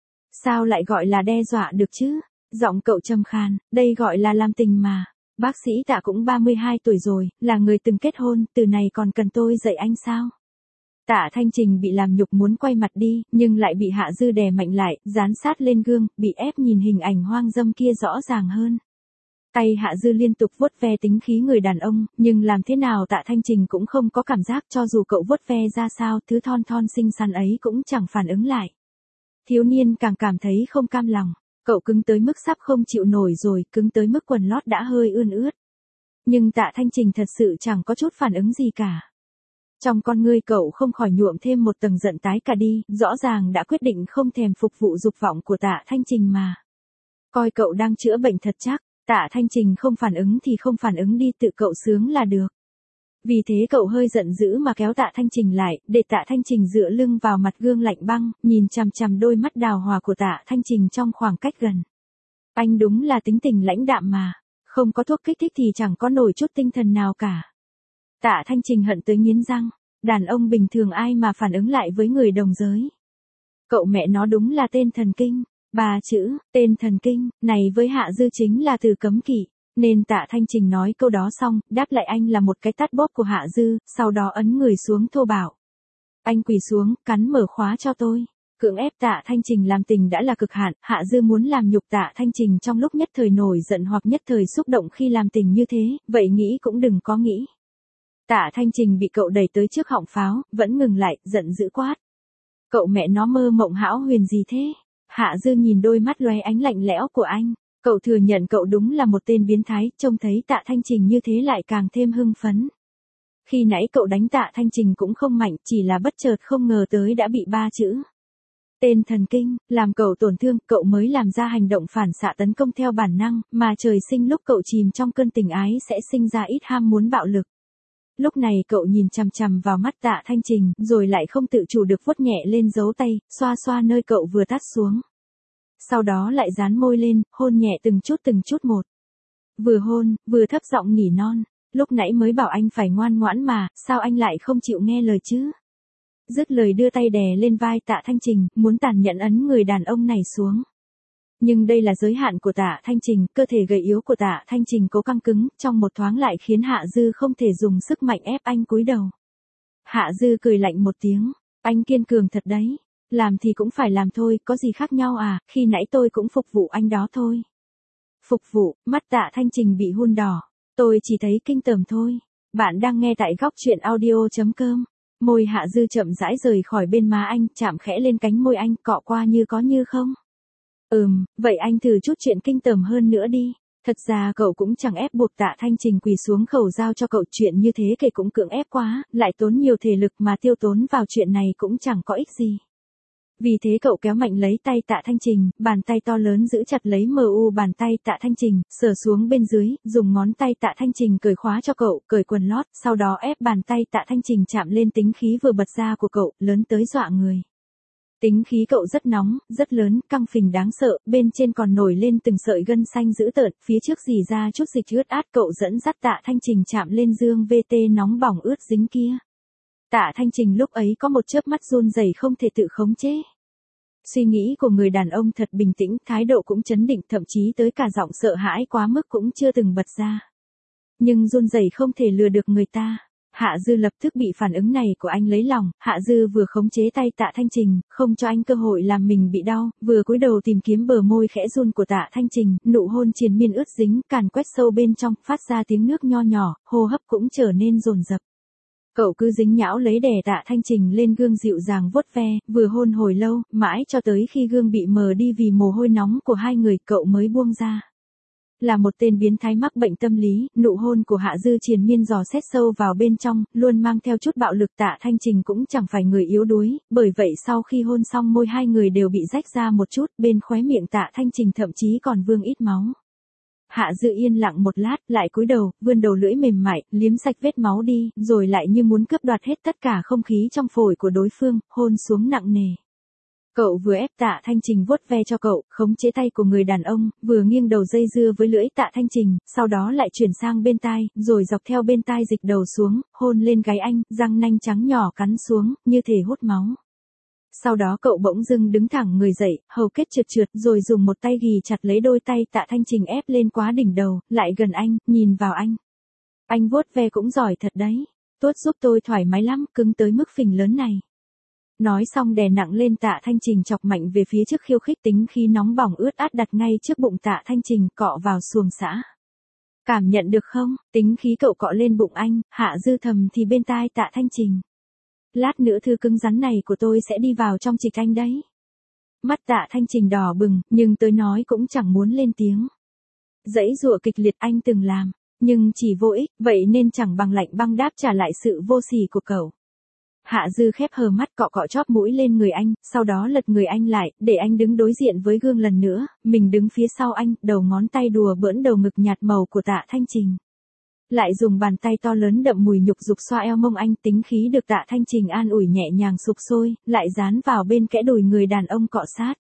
Sao lại gọi là đe dọa được chứ? Giọng cậu trầm khàn, đây gọi là làm tình mà. Bác sĩ Tạ cũng 32 tuổi rồi, là người từng kết hôn, từ này còn cần tôi dạy anh sao? Tạ Thanh Trình bị làm nhục muốn quay mặt đi, nhưng lại bị Hạ Dư đè mạnh lại, dán sát lên gương, bị ép nhìn hình ảnh hoang dâm kia rõ ràng hơn. Tay Hạ Dư liên tục vuốt ve tính khí người đàn ông, nhưng làm thế nào Tạ Thanh Trình cũng không có cảm giác, cho dù cậu vuốt ve ra sao, thứ thon thon xinh xắn ấy cũng chẳng phản ứng lại. Thiếu niên càng cảm thấy không cam lòng, cậu cứng tới mức sắp không chịu nổi rồi, cứng tới mức quần lót đã hơi ươn ướt. Nhưng Tạ Thanh Trình thật sự chẳng có chút phản ứng gì cả. Trong con ngươi cậu không khỏi nhuộm thêm một tầng giận tái cả đi, rõ ràng đã quyết định không thèm phục vụ dục vọng của Tạ Thanh Trình mà. Coi cậu đang chữa bệnh thật chắc. Tạ Thanh Trình không phản ứng thì không phản ứng đi, tự cậu sướng là được. Vì thế cậu hơi giận dữ mà kéo Tạ Thanh Trình lại, để Tạ Thanh Trình dựa lưng vào mặt gương lạnh băng, nhìn chằm chằm đôi mắt đào hoa của Tạ Thanh Trình trong khoảng cách gần. Anh đúng là tính tình lãnh đạm mà, không có thuốc kích thích thì chẳng có nổi chút tinh thần nào cả. Tạ Thanh Trình hận tới nghiến răng, đàn ông bình thường ai mà phản ứng lại với người đồng giới. Cậu mẹ nó đúng là tên thần kinh. Ba chữ, tên thần kinh, này với Hạ Dư chính là từ cấm kỵ, nên Tạ Thanh Trình nói câu đó xong, đáp lại anh là một cái tát bóp của Hạ Dư, sau đó ấn người xuống thô bạo. Anh quỳ xuống, cắn mở khóa cho tôi. Cưỡng ép Tạ Thanh Trình làm tình đã là cực hạn, Hạ Dư muốn làm nhục Tạ Thanh Trình trong lúc nhất thời nổi giận hoặc nhất thời xúc động khi làm tình như thế, vậy nghĩ cũng đừng có nghĩ. Tạ Thanh Trình bị cậu đẩy tới trước họng pháo, vẫn ngừng lại, giận dữ quát. Cậu mẹ nó mơ mộng hão huyền gì thế? Hạ Dư nhìn đôi mắt lóe ánh lạnh lẽo của anh, cậu thừa nhận cậu đúng là một tên biến thái, trông thấy Tạ Thanh Trình như thế lại càng thêm hưng phấn. Khi nãy cậu đánh Tạ Thanh Trình cũng không mạnh, chỉ là bất chợt không ngờ tới đã bị ba chữ. Tên thần kinh, làm cậu tổn thương, cậu mới làm ra hành động phản xạ tấn công theo bản năng, mà trời sinh lúc cậu chìm trong cơn tình ái sẽ sinh ra ít ham muốn bạo lực. Lúc này cậu nhìn chằm chằm vào mắt Tạ Thanh Trình, rồi lại không tự chủ được vuốt nhẹ lên dấu tay, xoa xoa nơi cậu vừa tát xuống. Sau đó lại dán môi lên, hôn nhẹ từng chút một. Vừa hôn, vừa thấp giọng nỉ non, lúc nãy mới bảo anh phải ngoan ngoãn mà, sao anh lại không chịu nghe lời chứ? Dứt lời đưa tay đè lên vai Tạ Thanh Trình, muốn tàn nhẫn ấn người đàn ông này xuống. Nhưng đây là giới hạn của Tạ Thanh Trình, cơ thể gầy yếu của Tạ Thanh Trình cố căng cứng, trong một thoáng lại khiến Hạ Dư không thể dùng sức mạnh ép anh cúi đầu. Hạ Dư cười lạnh một tiếng, anh kiên cường thật đấy, làm thì cũng phải làm thôi, có gì khác nhau à, khi nãy tôi cũng phục vụ anh đó thôi. Phục vụ, mắt Tạ Thanh Trình bị hun đỏ, tôi chỉ thấy kinh tởm thôi. Bạn đang nghe tại góc truyện audio.com. Môi Hạ Dư chậm rãi rời khỏi bên má anh, chạm khẽ lên cánh môi anh, cọ qua như có như không. Vậy anh thử chút chuyện kinh tởm hơn nữa đi. Thật ra cậu cũng chẳng ép buộc Tạ Thanh Trình quỳ xuống khẩu giao cho cậu, chuyện như thế kể cũng cưỡng ép quá, lại tốn nhiều thể lực mà tiêu tốn vào chuyện này cũng chẳng có ích gì. Vì thế cậu kéo mạnh lấy tay Tạ Thanh Trình, bàn tay to lớn giữ chặt lấy bàn tay Tạ Thanh Trình, sờ xuống bên dưới, dùng ngón tay Tạ Thanh Trình cởi khóa cho cậu, cởi quần lót, sau đó ép bàn tay Tạ Thanh Trình chạm lên tính khí vừa bật ra của cậu, lớn tới dọa người. Tính khí cậu rất nóng, rất lớn, căng phình đáng sợ, bên trên còn nổi lên từng sợi gân xanh dữ tợn, phía trước rỉ ra chút dịch ướt át, cậu dẫn dắt Tạ Thanh Trình chạm lên dương VT nóng bỏng ướt dính kia. Tạ Thanh Trình lúc ấy có một chớp mắt run rẩy không thể tự khống chế. Suy nghĩ của người đàn ông thật bình tĩnh, thái độ cũng chấn định, thậm chí tới cả giọng sợ hãi quá mức cũng chưa từng bật ra. Nhưng run rẩy không thể lừa được người ta. Hạ Dư lập tức bị phản ứng này của anh lấy lòng, Hạ Dư vừa khống chế tay Tạ Thanh Trình, không cho anh cơ hội làm mình bị đau, vừa cúi đầu tìm kiếm bờ môi khẽ run của Tạ Thanh Trình, nụ hôn triền miên ướt dính, càn quét sâu bên trong, phát ra tiếng nước nho nhỏ, hô hấp cũng trở nên dồn dập. Cậu cứ dính nhão lấy đè Tạ Thanh Trình lên gương dịu dàng vuốt ve, vừa hôn hồi lâu, mãi cho tới khi gương bị mờ đi vì mồ hôi nóng của hai người, cậu mới buông ra. Là một tên biến thái mắc bệnh tâm lý, nụ hôn của Hạ Dư triền miên dò xét sâu vào bên trong, luôn mang theo chút bạo lực. Tạ Thanh Trình cũng chẳng phải người yếu đuối, bởi vậy sau khi hôn xong môi hai người đều bị rách ra một chút, bên khóe miệng Tạ Thanh Trình thậm chí còn vương ít máu. Hạ Dư yên lặng một lát, lại cúi đầu, vươn đầu lưỡi mềm mại, liếm sạch vết máu đi, rồi lại như muốn cướp đoạt hết tất cả không khí trong phổi của đối phương, hôn xuống nặng nề. Cậu vừa ép Tạ Thanh Trình vuốt ve cho cậu, khống chế tay của người đàn ông, vừa nghiêng đầu dây dưa với lưỡi Tạ Thanh Trình, sau đó lại chuyển sang bên tai, rồi dọc theo bên tai dịch đầu xuống, hôn lên gáy anh, răng nanh trắng nhỏ cắn xuống, như thể hút máu. Sau đó cậu bỗng dưng đứng thẳng người dậy, hầu kết trượt trượt, rồi dùng một tay ghì chặt lấy đôi tay Tạ Thanh Trình ép lên quá đỉnh đầu, lại gần anh, nhìn vào anh. Anh vuốt ve cũng giỏi thật đấy, tốt giúp tôi thoải mái lắm, cứng tới mức phình lớn này. Nói xong đè nặng lên Tạ Thanh Trình, chọc mạnh về phía trước, khiêu khích, tính khí nóng bỏng ướt át đặt ngay trước bụng Tạ Thanh Trình, cọ vào xuồng xã. Cảm nhận được không, tính khí cậu cọ lên bụng anh, Hạ Dư thầm thì bên tai Tạ Thanh Trình. Lát nữa thứ cứng rắn này của tôi sẽ đi vào trong trịch anh đấy. Mắt Tạ Thanh Trình đỏ bừng, nhưng tôi nói cũng chẳng muốn lên tiếng. Giãy giụa kịch liệt anh từng làm, nhưng chỉ vô ích, vậy nên chẳng bằng lạnh băng đáp trả lại sự vô sỉ của cậu. Hạ Dư khép hờ mắt, cọ cọ chóp mũi lên người anh, sau đó lật người anh lại, để anh đứng đối diện với gương lần nữa, mình đứng phía sau anh, đầu ngón tay đùa bỡn đầu ngực nhạt màu của Tạ Thanh Trình. Lại dùng bàn tay to lớn đậm mùi nhục dục xoa eo mông anh, tính khí được Tạ Thanh Trình an ủi nhẹ nhàng sục sôi, lại dán vào bên kẽ đùi người đàn ông cọ sát.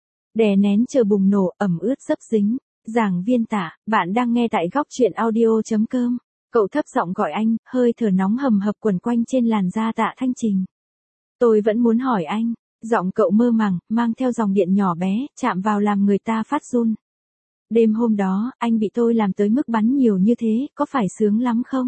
Đè nén chờ bùng nổ, ẩm ướt xấp dính. Giảng viên Tạ, bạn đang nghe tại góc truyện audio.com. Cậu thấp giọng gọi anh, hơi thở nóng hầm hập quẩn quanh trên làn da Tạ Thanh Trình. Tôi vẫn muốn hỏi anh, giọng cậu mơ màng, mang theo dòng điện nhỏ bé, chạm vào làm người ta phát run. Đêm hôm đó, anh bị tôi làm tới mức bắn nhiều như thế, có phải sướng lắm không?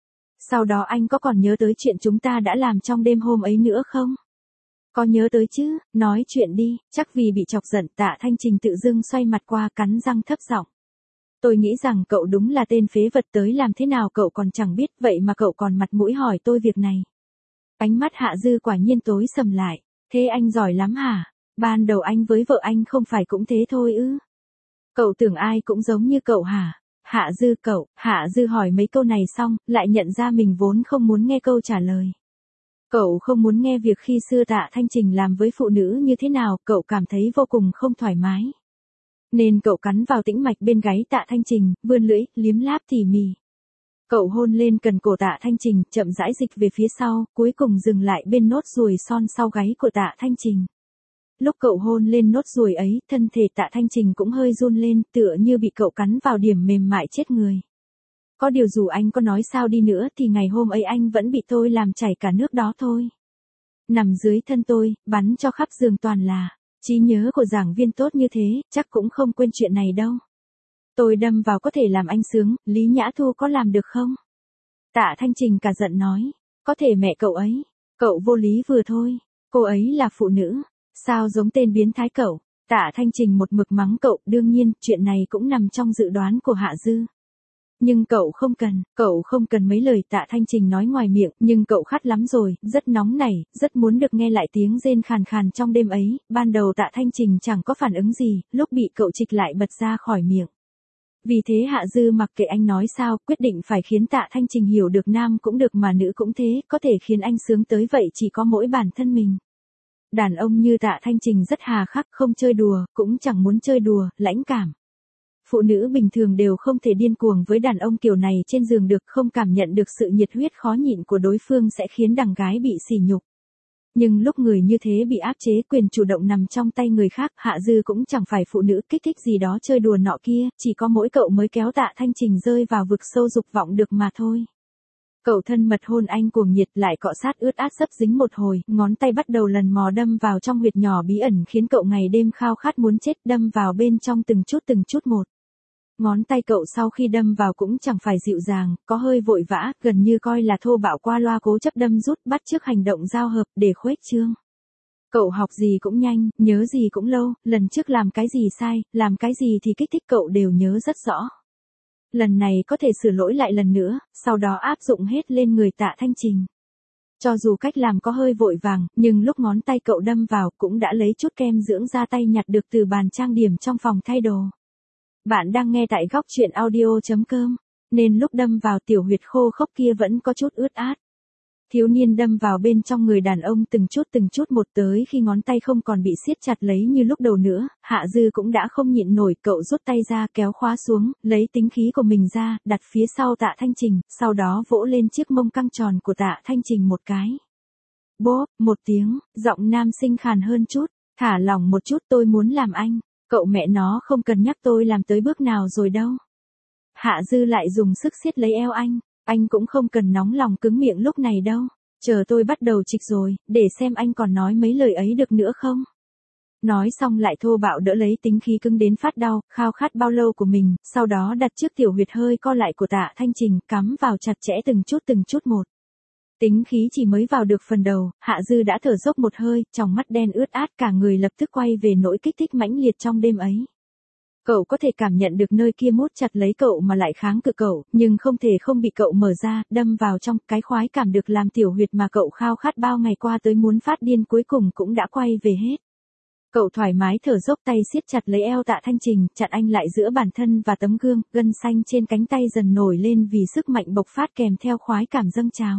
Sau đó anh có còn nhớ tới chuyện chúng ta đã làm trong đêm hôm ấy nữa không? Có nhớ tới chứ, nói chuyện đi, chắc vì bị chọc giận Tạ Thanh Trình tự dưng xoay mặt qua, cắn răng thấp giọng. Tôi nghĩ rằng cậu đúng là tên phế vật, tới làm thế nào cậu còn chẳng biết, vậy mà cậu còn mặt mũi hỏi tôi việc này. Ánh mắt Hạ Dư quả nhiên tối sầm lại, thế anh giỏi lắm hả? Ban đầu anh với vợ anh không phải cũng thế thôi ư? Cậu tưởng ai cũng giống như cậu hả? Hạ Dư hỏi mấy câu này xong, lại nhận ra mình vốn không muốn nghe câu trả lời. Cậu không muốn nghe việc khi xưa Tạ Thanh Trình làm với phụ nữ như thế nào, cậu cảm thấy vô cùng không thoải mái. Nên cậu cắn vào tĩnh mạch bên gáy Tạ Thanh Trình, vươn lưỡi, liếm láp tỉ mỉ. Cậu hôn lên cần cổ Tạ Thanh Trình, chậm rãi dịch về phía sau, cuối cùng dừng lại bên nốt ruồi son sau gáy của Tạ Thanh Trình. Lúc cậu hôn lên nốt ruồi ấy, thân thể Tạ Thanh Trình cũng hơi run lên, tựa như bị cậu cắn vào điểm mềm mại chết người. Có điều dù anh có nói sao đi nữa thì ngày hôm ấy anh vẫn bị tôi làm chảy cả nước đó thôi. Nằm dưới thân tôi, bắn cho khắp giường toàn là. Trí nhớ của giảng viên tốt như thế, chắc cũng không quên chuyện này đâu. Tôi đâm vào có thể làm anh sướng, Lý Nhã Thu có làm được không? Tạ Thanh Trình cả giận nói. Có thể mẹ cậu ấy. Cậu vô lý vừa thôi. Cô ấy là phụ nữ. Sao giống tên biến thái cậu? Tạ Thanh Trình một mực mắng cậu, đương nhiên, chuyện này cũng nằm trong dự đoán của Hạ Dư. Nhưng cậu không cần mấy lời Tạ Thanh Trình nói ngoài miệng, nhưng cậu khát lắm rồi, rất nóng nảy, rất muốn được nghe lại tiếng rên khàn khàn trong đêm ấy, ban đầu Tạ Thanh Trình chẳng có phản ứng gì, lúc bị cậu trịch lại bật ra khỏi miệng. Vì thế Hạ Dư mặc kệ anh nói sao, quyết định phải khiến Tạ Thanh Trình hiểu được nam cũng được mà nữ cũng thế, có thể khiến anh sướng tới vậy chỉ có mỗi bản thân mình. Đàn ông như Tạ Thanh Trình rất hà khắc, không chơi đùa, cũng chẳng muốn chơi đùa, lãnh cảm. Phụ nữ bình thường đều không thể điên cuồng với đàn ông kiểu này trên giường được, không cảm nhận được sự nhiệt huyết khó nhịn của đối phương sẽ khiến đằng gái bị sỉ nhục. Nhưng lúc người như thế bị áp chế quyền chủ động nằm trong tay người khác, Hạ Dư cũng chẳng phải phụ nữ kích thích gì đó chơi đùa nọ kia, chỉ có mỗi cậu mới kéo Tạ Thanh Trình rơi vào vực sâu dục vọng được mà thôi. Cậu thân mật hôn anh cuồng nhiệt lại cọ sát ướt át sấp dính một hồi, ngón tay bắt đầu lần mò đâm vào trong huyệt nhỏ bí ẩn khiến cậu ngày đêm khao khát muốn chết, đâm vào bên trong từng chút một. Ngón tay cậu sau khi đâm vào cũng chẳng phải dịu dàng, có hơi vội vã, gần như coi là thô bạo qua loa cố chấp đâm rút bắt chước hành động giao hợp để khuếch trương. Cậu học gì cũng nhanh, nhớ gì cũng lâu, lần trước làm cái gì sai, làm cái gì thì kích thích cậu đều nhớ rất rõ. Lần này có thể sửa lỗi lại lần nữa, sau đó áp dụng hết lên người Tạ Thanh Trình. Cho dù cách làm có hơi vội vàng, nhưng lúc ngón tay cậu đâm vào cũng đã lấy chút kem dưỡng da tay nhặt được từ bàn trang điểm trong phòng thay đồ. Bạn đang nghe tại góc truyện audio.com, nên lúc đâm vào tiểu huyệt khô khốc kia vẫn có chút ướt át. Thiếu niên đâm vào bên trong người đàn ông từng chút một tới khi ngón tay không còn bị siết chặt lấy như lúc đầu nữa, Hạ Dư cũng đã không nhịn nổi, cậu rút tay ra kéo khóa xuống, lấy tính khí của mình ra, đặt phía sau Tạ Thanh Trình, sau đó vỗ lên chiếc mông căng tròn của Tạ Thanh Trình một cái. Bốp, một tiếng, giọng nam sinh khàn hơn chút, thả lỏng một chút tôi muốn làm anh. Cậu mẹ nó không cần nhắc tôi làm tới bước nào rồi đâu. Hạ Dư lại dùng sức siết lấy eo anh cũng không cần nóng lòng cứng miệng lúc này đâu. Chờ tôi bắt đầu trịch rồi, để xem anh còn nói mấy lời ấy được nữa không. Nói xong lại thô bạo đỡ lấy tính khí cứng đến phát đau, khao khát bao lâu của mình, sau đó đặt chiếc tiểu huyệt hơi co lại của Tạ Thanh Trình, cắm vào chặt chẽ từng chút một. Tính khí chỉ mới vào được phần đầu, Hạ Dư đã thở dốc một hơi, tròng mắt đen ướt át, cả người lập tức quay về nỗi kích thích mãnh liệt trong đêm ấy. Cậu có thể cảm nhận được nơi kia mút chặt lấy cậu mà lại kháng cự cậu, nhưng không thể không bị cậu mở ra, đâm vào trong, cái khoái cảm được làm tiểu huyệt mà cậu khao khát bao ngày qua tới muốn phát điên cuối cùng cũng đã quay về hết. Cậu thoải mái thở dốc, tay siết chặt lấy eo Tạ Thanh Trình, chặn anh lại giữa bản thân và tấm gương, gân xanh trên cánh tay dần nổi lên vì sức mạnh bộc phát kèm theo khoái cảm dâng trào.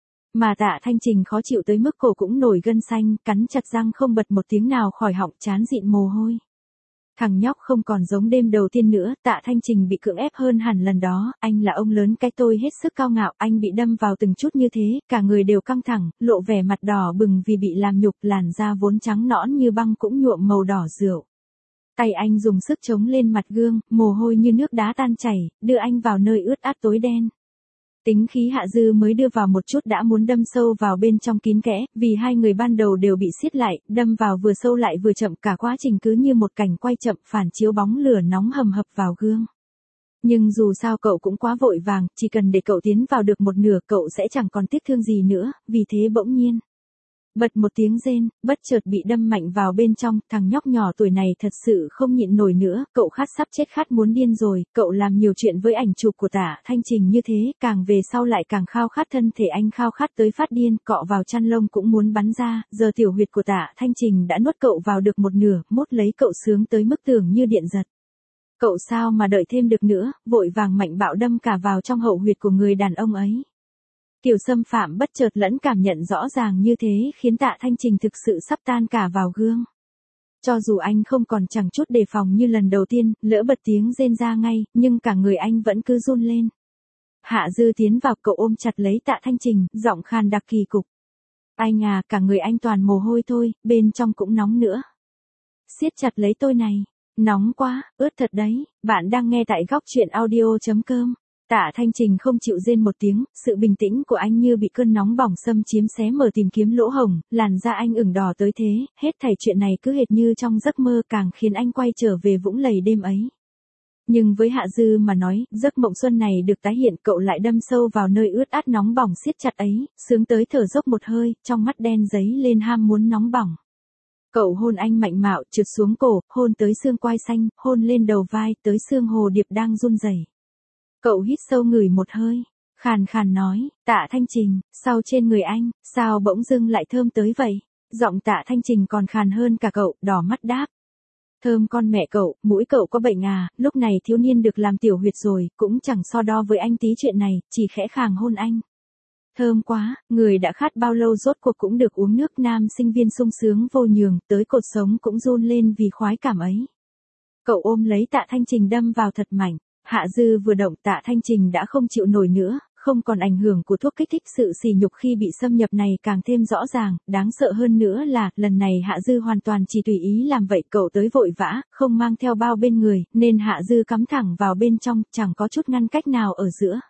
Mà Tạ Thanh Trình khó chịu tới mức cổ cũng nổi gân xanh, cắn chặt răng không bật một tiếng nào khỏi họng, trán dịn mồ hôi. Thằng nhóc không còn giống đêm đầu tiên nữa, Tạ Thanh Trình bị cưỡng ép hơn hẳn lần đó, anh là ông lớn cái tôi hết sức cao ngạo, anh bị đâm vào từng chút như thế, cả người đều căng thẳng, lộ vẻ mặt đỏ bừng vì bị làm nhục, làn da vốn trắng nõn như băng cũng nhuộm màu đỏ rượu. Tay anh dùng sức chống lên mặt gương, mồ hôi như nước đá tan chảy, đưa anh vào nơi ướt át tối đen. Tính khí Hạ Dư mới đưa vào một chút đã muốn đâm sâu vào bên trong kín kẽ, vì hai người ban đầu đều bị siết lại, đâm vào vừa sâu lại vừa chậm, cả quá trình cứ như một cảnh quay chậm phản chiếu bóng lửa nóng hầm hập vào gương. Nhưng dù sao cậu cũng quá vội vàng, chỉ cần để cậu tiến vào được một nửa cậu sẽ chẳng còn tiếc thương gì nữa, vì thế bỗng nhiên. Bật một tiếng rên, bất chợt bị đâm mạnh vào bên trong, thằng nhóc nhỏ tuổi này thật sự không nhịn nổi nữa, cậu khát sắp chết khát muốn điên rồi, cậu làm nhiều chuyện với ảnh chụp của Tạ Thanh Trình như thế, càng về sau lại càng khao khát, thân thể anh khao khát tới phát điên, cọ vào chăn lông cũng muốn bắn ra, giờ tiểu huyệt của Tạ Thanh Trình đã nuốt cậu vào được một nửa, mốt lấy cậu sướng tới mức tưởng như điện giật. Cậu sao mà đợi thêm được nữa, vội vàng mạnh bạo đâm cả vào trong hậu huyệt của người đàn ông ấy. Kiểu xâm phạm bất chợt lẫn cảm nhận rõ ràng như thế khiến Tạ Thanh Trình thực sự sắp tan cả vào gương. Cho dù anh không còn chẳng chút đề phòng như lần đầu tiên, lỡ bật tiếng rên ra ngay, nhưng cả người anh vẫn cứ run lên. Hạ Dư tiến vào, cậu ôm chặt lấy Tạ Thanh Trình, giọng khàn đặc kỳ cục. Anh à, cả người anh toàn mồ hôi thôi, bên trong cũng nóng nữa. Siết chặt lấy tôi này. Nóng quá, ướt thật đấy. Bạn đang nghe tại góc truyện audio.com. Tạ Thanh Trình không chịu rên một tiếng, sự bình tĩnh của anh như bị cơn nóng bỏng xâm chiếm xé mở tìm kiếm lỗ hổng, làn da anh ửng đỏ tới thế, hết thảy chuyện này cứ hệt như trong giấc mơ càng khiến anh quay trở về vũng lầy đêm ấy. Nhưng với Hạ Dư mà nói, giấc mộng xuân này được tái hiện, cậu lại đâm sâu vào nơi ướt át nóng bỏng siết chặt ấy, sướng tới thở dốc một hơi, trong mắt đen giấy lên ham muốn nóng bỏng. Cậu hôn anh mạnh mạo, trượt xuống cổ, hôn tới xương quai xanh, hôn lên đầu vai, tới xương hồ điệp đang run rẩy. Cậu hít sâu ngửi một hơi, khàn khàn nói, Tạ Thanh Trình, sao trên người anh, sao bỗng dưng lại thơm tới vậy? Giọng Tạ Thanh Trình còn khàn hơn cả cậu, đỏ mắt đáp. Thơm con mẹ cậu, mũi cậu có bệnh à? Lúc này thiếu niên được làm tiểu huyệt rồi, cũng chẳng so đo với anh tí chuyện này, chỉ khẽ khàng hôn anh. Thơm quá, người đã khát bao lâu rốt cuộc cũng được uống nước. Nam sinh viên sung sướng vô nhường, tới cột sống cũng run lên vì khoái cảm ấy. Cậu ôm lấy Tạ Thanh Trình đâm vào thật mạnh. Hạ Dư vừa động, Tạ Thanh Trình đã không chịu nổi nữa, không còn ảnh hưởng của thuốc kích thích, sự sỉ nhục khi bị xâm nhập này càng thêm rõ ràng, đáng sợ hơn nữa là, lần này Hạ Dư hoàn toàn chỉ tùy ý làm vậy, cậu tới vội vã, không mang theo bao bên người, nên Hạ Dư cắm thẳng vào bên trong, chẳng có chút ngăn cách nào ở giữa.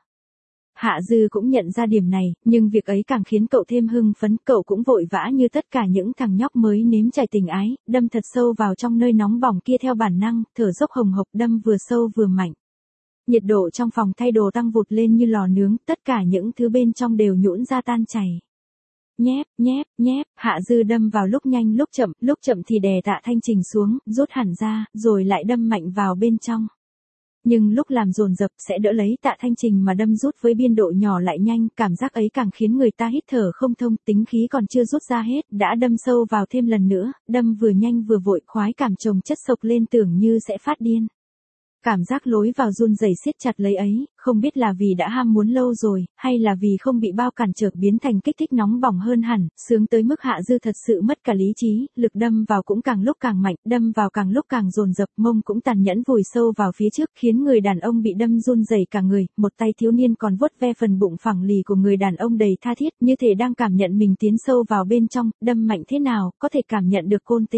Hạ Dư cũng nhận ra điểm này, nhưng việc ấy càng khiến cậu thêm hưng phấn, cậu cũng vội vã như tất cả những thằng nhóc mới nếm trải tình ái, đâm thật sâu vào trong nơi nóng bỏng kia theo bản năng, thở dốc hồng hộc, đâm vừa sâu vừa mạnh. Nhiệt độ trong phòng thay đồ tăng vụt lên như lò nướng, tất cả những thứ bên trong đều nhũn ra tan chảy. Nhép, nhép, nhép, Hạ Dư đâm vào lúc nhanh lúc chậm thì đè Tạ Thanh Trình xuống, rút hẳn ra, rồi lại đâm mạnh vào bên trong. Nhưng lúc làm dồn dập sẽ đỡ lấy Tạ Thanh Trình mà đâm rút với biên độ nhỏ lại nhanh, cảm giác ấy càng khiến người ta hít thở không thông, tính khí còn chưa rút ra hết, đã đâm sâu vào thêm lần nữa, đâm vừa nhanh vừa vội, khoái cảm chồng chất sộc lên tưởng như sẽ phát điên. Cảm giác lối vào run rẩy siết chặt lấy ấy, không biết là vì đã ham muốn lâu rồi, hay là vì không bị bao cản trở biến thành kích thích nóng bỏng hơn hẳn, sướng tới mức Hạ Dư thật sự mất cả lý trí, lực đâm vào cũng càng lúc càng mạnh, đâm vào càng lúc càng dồn dập, mông cũng tàn nhẫn vùi sâu vào phía trước, khiến người đàn ông bị đâm run rẩy cả người, một tay thiếu niên còn vuốt ve phần bụng phẳng lì của người đàn ông đầy tha thiết, như thể đang cảm nhận mình tiến sâu vào bên trong, đâm mạnh thế nào, có thể cảm nhận được côn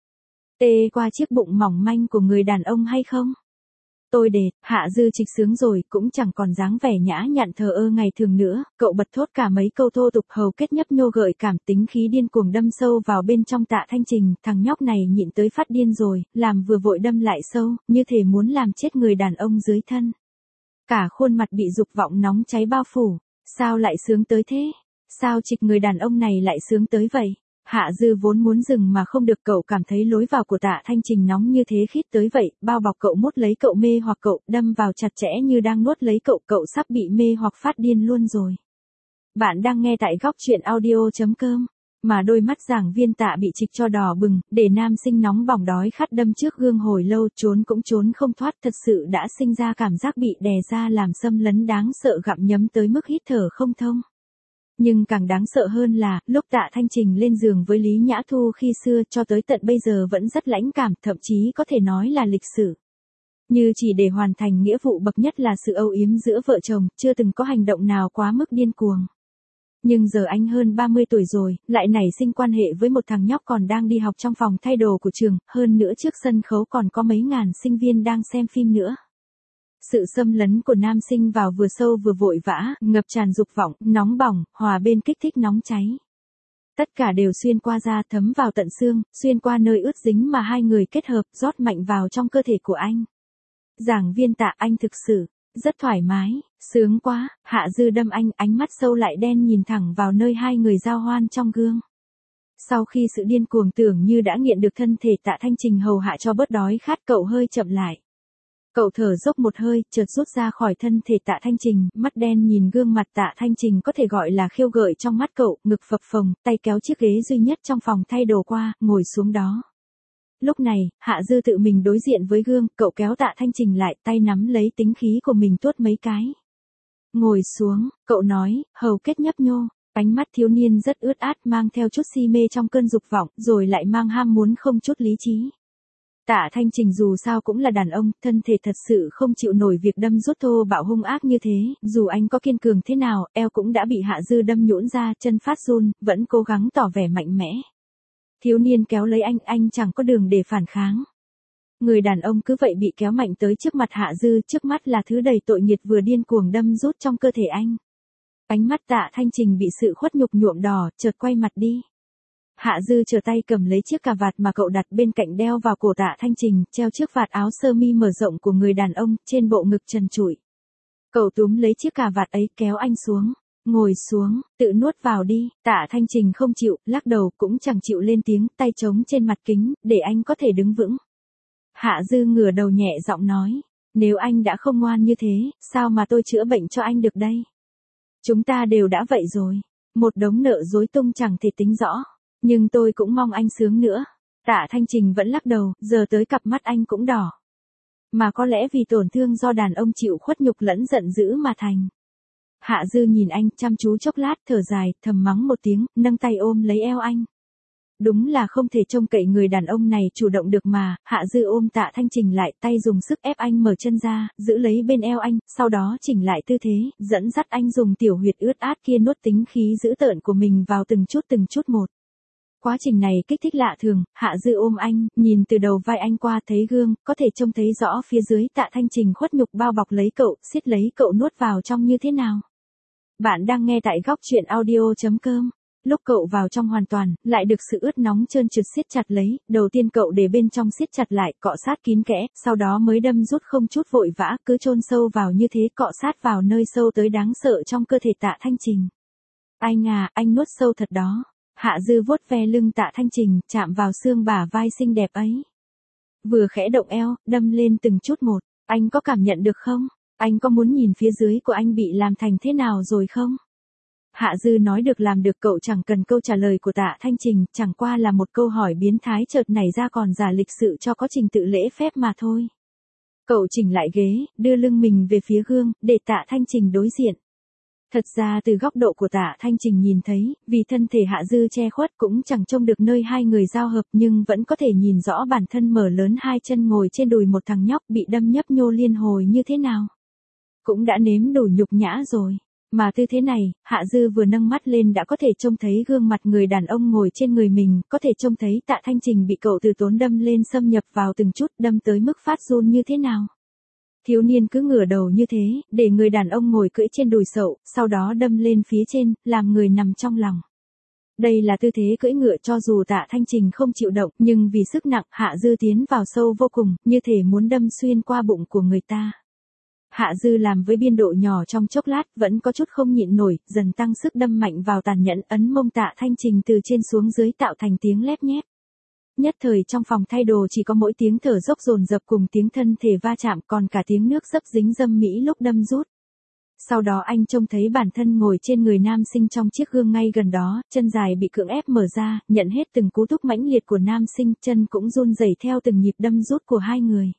tê qua chiếc bụng mỏng manh của người đàn ông hay không? Tôi đệt, Hạ Dư trịch sướng rồi, cũng chẳng còn dáng vẻ nhã nhặn thờ ơ ngày thường nữa, cậu bật thốt cả mấy câu thô tục hầu kết nhấp nhô gợi cảm, tính khí điên cuồng đâm sâu vào bên trong Tạ Thanh Trình, thằng nhóc này nhịn tới phát điên rồi, làm vừa vội đâm lại sâu, như thể muốn làm chết người đàn ông dưới thân. Cả khuôn mặt bị dục vọng nóng cháy bao phủ, sao lại sướng tới thế? Sao trịch người đàn ông này lại sướng tới vậy? Hạ Dư vốn muốn dừng mà không được, cậu cảm thấy lối vào của Tạ Thanh Trình nóng như thế khít tới vậy, bao bọc cậu, mút lấy cậu, mê hoặc cậu, đâm vào chặt chẽ như đang nuốt lấy cậu, cậu sắp bị mê hoặc phát điên luôn rồi. Bạn đang nghe tại góc truyện audio.com, mà đôi mắt giảng viên Tạ bị trịch cho đỏ bừng, để nam sinh nóng bỏng đói khát đâm trước gương hồi lâu, trốn cũng trốn không thoát, thật sự đã sinh ra cảm giác bị đè ra làm xâm lấn đáng sợ, gặm nhấm tới mức hít thở không thông. Nhưng càng đáng sợ hơn là, lúc Tạ Thanh Trình lên giường với Lý Nhã Thu khi xưa, cho tới tận bây giờ vẫn rất lãnh cảm, thậm chí có thể nói là lịch sử. Như chỉ để hoàn thành nghĩa vụ bậc nhất là sự âu yếm giữa vợ chồng, chưa từng có hành động nào quá mức điên cuồng. Nhưng giờ anh hơn 30 tuổi rồi, lại nảy sinh quan hệ với một thằng nhóc còn đang đi học trong phòng thay đồ của trường, hơn nữa trước sân khấu còn có mấy ngàn sinh viên đang xem phim nữa. Sự xâm lấn của nam sinh vào vừa sâu vừa vội vã, ngập tràn dục vọng, nóng bỏng, hòa bên kích thích nóng cháy. Tất cả đều xuyên qua da, thấm vào tận xương, xuyên qua nơi ướt dính mà hai người kết hợp, rót mạnh vào trong cơ thể của anh. Giảng viên Tạ, anh thực sự rất thoải mái, sướng quá. Hạ Dư đâm anh, ánh mắt sâu lại đen nhìn thẳng vào nơi hai người giao hoan trong gương. Sau khi sự điên cuồng tưởng như đã nghiện được thân thể Tạ Thanh Trình hầu hạ cho bớt đói khát, cậu hơi chậm lại. Cậu thở dốc một hơi, chợt rút ra khỏi thân thể Tạ Thanh Trình, mắt đen nhìn gương mặt Tạ Thanh Trình có thể gọi là khiêu gợi trong mắt cậu, ngực phập phồng, tay kéo chiếc ghế duy nhất trong phòng thay đồ qua, ngồi xuống đó. Lúc này, Hạ Dư tự mình đối diện với gương, cậu kéo Tạ Thanh Trình lại, tay nắm lấy tính khí của mình tuốt mấy cái. Ngồi xuống, cậu nói, hầu kết nhấp nhô. Ánh mắt thiếu niên rất ướt át mang theo chút si mê trong cơn dục vọng, rồi lại mang ham muốn không chút lý trí. Tạ Thanh Trình dù sao cũng là đàn ông, thân thể thật sự không chịu nổi việc đâm rút thô bạo hung ác như thế, dù anh có kiên cường thế nào, eo cũng đã bị Hạ Dư đâm nhũn ra, chân phát run, vẫn cố gắng tỏ vẻ mạnh mẽ. Thiếu niên kéo lấy anh chẳng có đường để phản kháng. Người đàn ông cứ vậy bị kéo mạnh tới trước mặt Hạ Dư, trước mắt là thứ đầy tội nghiệt vừa điên cuồng đâm rút trong cơ thể anh. Ánh mắt Tạ Thanh Trình bị sự khuất nhục nhuộm đỏ, chợt quay mặt đi. Hạ Dư trở tay cầm lấy chiếc cà vạt mà cậu đặt bên cạnh đeo vào cổ Tạ Thanh Trình, treo chiếc vạt áo sơ mi mở rộng của người đàn ông, trên bộ ngực trần trụi. Cậu túm lấy chiếc cà vạt ấy kéo anh xuống. Ngồi xuống, tự nuốt vào đi. Tạ Thanh Trình không chịu, lắc đầu cũng chẳng chịu lên tiếng, tay trống trên mặt kính, để anh có thể đứng vững. Hạ Dư ngửa đầu nhẹ giọng nói, nếu anh đã không ngoan như thế, sao mà tôi chữa bệnh cho anh được đây? Chúng ta đều đã vậy rồi. Một đống nợ rối tung chẳng thể tính rõ. Nhưng tôi cũng mong anh sướng nữa. Tạ Thanh Trình vẫn lắc đầu, giờ tới cặp mắt anh cũng đỏ. Mà có lẽ vì tổn thương do đàn ông chịu khuất nhục lẫn giận dữ mà thành. Hạ Dư nhìn anh chăm chú chốc lát, thở dài, thầm mắng một tiếng, nâng tay ôm lấy eo anh. Đúng là không thể trông cậy người đàn ông này chủ động được mà. Hạ Dư ôm Tạ Thanh Trình lại, tay dùng sức ép anh mở chân ra, giữ lấy bên eo anh, sau đó chỉnh lại tư thế, dẫn dắt anh dùng tiểu huyệt ướt át kia nuốt tính khí dữ tợn của mình vào từng chút một. Quá trình này kích thích lạ thường. Hạ Dư ôm anh, nhìn từ đầu vai anh qua thấy gương, có thể trông thấy rõ phía dưới Tạ Thanh Trình khuất nhục bao bọc lấy cậu, siết lấy cậu nuốt vào trong như thế nào. Bạn đang nghe tại góc truyện audio.com. Lúc cậu vào trong hoàn toàn, lại được sự ướt nóng trơn trượt siết chặt lấy, đầu tiên cậu để bên trong siết chặt lại, cọ sát kín kẽ, sau đó mới đâm rút không chút vội vã, cứ chôn sâu vào như thế, cọ sát vào nơi sâu tới đáng sợ trong cơ thể Tạ Thanh Trình. Anh à, anh nuốt sâu thật đó. Hạ Dư vuốt ve lưng Tạ Thanh Trình, chạm vào xương bả vai xinh đẹp ấy. Vừa khẽ động eo, đâm lên từng chút một. Anh có cảm nhận được không? Anh có muốn nhìn phía dưới của anh bị làm thành thế nào rồi không? Hạ Dư nói được làm được, cậu chẳng cần câu trả lời của Tạ Thanh Trình, chẳng qua là một câu hỏi biến thái chợt nảy ra còn giả lịch sự cho có trình tự lễ phép mà thôi. Cậu chỉnh lại ghế, đưa lưng mình về phía gương, để Tạ Thanh Trình đối diện. Thật ra từ góc độ của Tạ Thanh Trình nhìn thấy, vì thân thể Hạ Dư che khuất cũng chẳng trông được nơi hai người giao hợp, nhưng vẫn có thể nhìn rõ bản thân mở lớn hai chân ngồi trên đùi một thằng nhóc bị đâm nhấp nhô liên hồi như thế nào. Cũng đã nếm đủ nhục nhã rồi. Mà tư thế này, Hạ Dư vừa nâng mắt lên đã có thể trông thấy gương mặt người đàn ông ngồi trên người mình, có thể trông thấy Tạ Thanh Trình bị cậu từ tốn đâm lên xâm nhập vào từng chút, đâm tới mức phát run như thế nào. Thiếu niên cứ ngửa đầu như thế, để người đàn ông ngồi cưỡi trên đùi sậu, sau đó đâm lên phía trên, làm người nằm trong lòng. Đây là tư thế cưỡi ngựa cho dù Tạ Thanh Trình không chịu động, nhưng vì sức nặng, Hạ Dư tiến vào sâu vô cùng, như thể muốn đâm xuyên qua bụng của người ta. Hạ Dư làm với biên độ nhỏ trong chốc lát, vẫn có chút không nhịn nổi, dần tăng sức đâm mạnh vào tàn nhẫn, ấn mông Tạ Thanh Trình từ trên xuống dưới tạo thành tiếng lép nhép. Nhất thời trong phòng thay đồ chỉ có mỗi tiếng thở dốc dồn dập cùng tiếng thân thể va chạm, còn cả tiếng nước dấp dính dâm mỹ lúc đâm rút. Sau đó anh trông thấy bản thân ngồi trên người nam sinh trong chiếc gương ngay gần đó, chân dài bị cưỡng ép mở ra, nhận hết từng cú thúc mãnh liệt của nam sinh, chân cũng run rẩy theo từng nhịp đâm rút của hai người.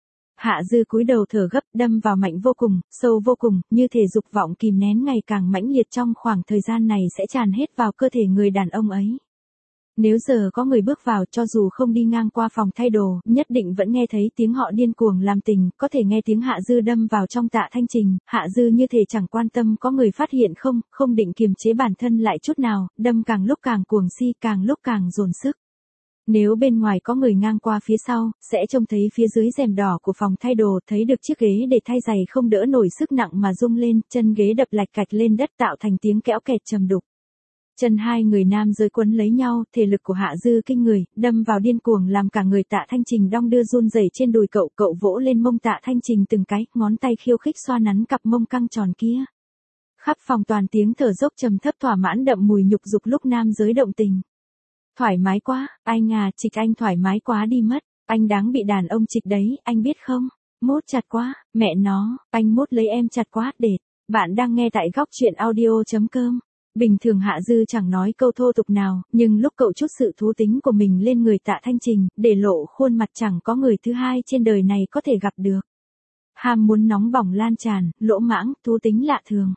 Hạ Dư cúi đầu thở gấp, đâm vào mạnh vô cùng, sâu vô cùng, như thể dục vọng kìm nén ngày càng mãnh liệt trong khoảng thời gian này sẽ tràn hết vào cơ thể người đàn ông ấy. Nếu giờ có người bước vào, cho dù không đi ngang qua phòng thay đồ, nhất định vẫn nghe thấy tiếng họ điên cuồng làm tình, có thể nghe tiếng Hạ Dư đâm vào trong Tạ Thanh Trình, Hạ Dư như thể chẳng quan tâm có người phát hiện không, không định kiềm chế bản thân lại chút nào, đâm càng lúc càng cuồng si, càng lúc càng dồn sức. Nếu bên ngoài có người ngang qua phía sau, sẽ trông thấy phía dưới rèm đỏ của phòng thay đồ, thấy được chiếc ghế để thay giày không đỡ nổi sức nặng mà rung lên, chân ghế đập lạch cạch lên đất tạo thành tiếng kéo kẹt trầm đục. Chân hai người nam giới quấn lấy nhau, thể lực của Hạ Dư kinh người, đâm vào điên cuồng làm cả người Tạ Thanh Trình đong đưa run rẩy trên đùi cậu, cậu vỗ lên mông Tạ Thanh Trình từng cái, ngón tay khiêu khích xoa nắn cặp mông căng tròn kia. Khắp phòng toàn tiếng thở dốc trầm thấp thỏa mãn đậm mùi nhục dục lúc nam giới động tình. Thoải mái quá, anh à, Trịch anh thoải mái quá đi mất, anh đáng bị đàn ông trịch đấy, anh biết không? Mốt chặt quá, mẹ nó, anh mốt lấy em chặt quá, đệt. Bạn đang nghe tại góc truyện audio.com. Bình thường Hạ Dư chẳng nói câu thô tục nào, nhưng lúc cậu chút sự thú tính của mình lên người Tạ Thanh Trình, để lộ khuôn mặt chẳng có người thứ hai trên đời này có thể gặp được. ham muốn nóng bỏng lan tràn, lỗ mãng, thú tính lạ thường.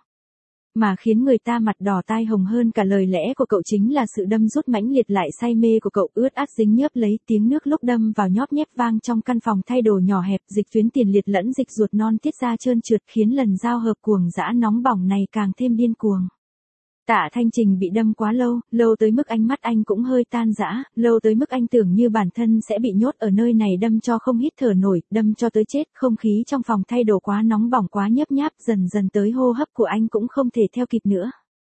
Mà khiến người ta mặt đỏ tai hồng hơn cả lời lẽ của cậu chính là sự đâm rút mãnh liệt lại say mê của cậu, ướt át dính nhớp lấy tiếng nước lúc đâm vào nhóp nhép vang trong căn phòng thay đồ nhỏ hẹp, dịch tuyến tiền liệt lẫn dịch ruột non tiết ra trơn trượt khiến lần giao hợp cuồng dã nóng bỏng này càng thêm điên cuồng. Tạ Thanh Trình bị đâm quá lâu, lâu tới mức ánh mắt anh cũng hơi tan rã, lâu tới mức anh tưởng như bản thân sẽ bị nhốt ở nơi này đâm cho không hít thở nổi, đâm cho tới chết, không khí trong phòng thay đồ quá nóng bỏng quá nhớp nháp, dần dần tới hô hấp của anh cũng không thể theo kịp nữa.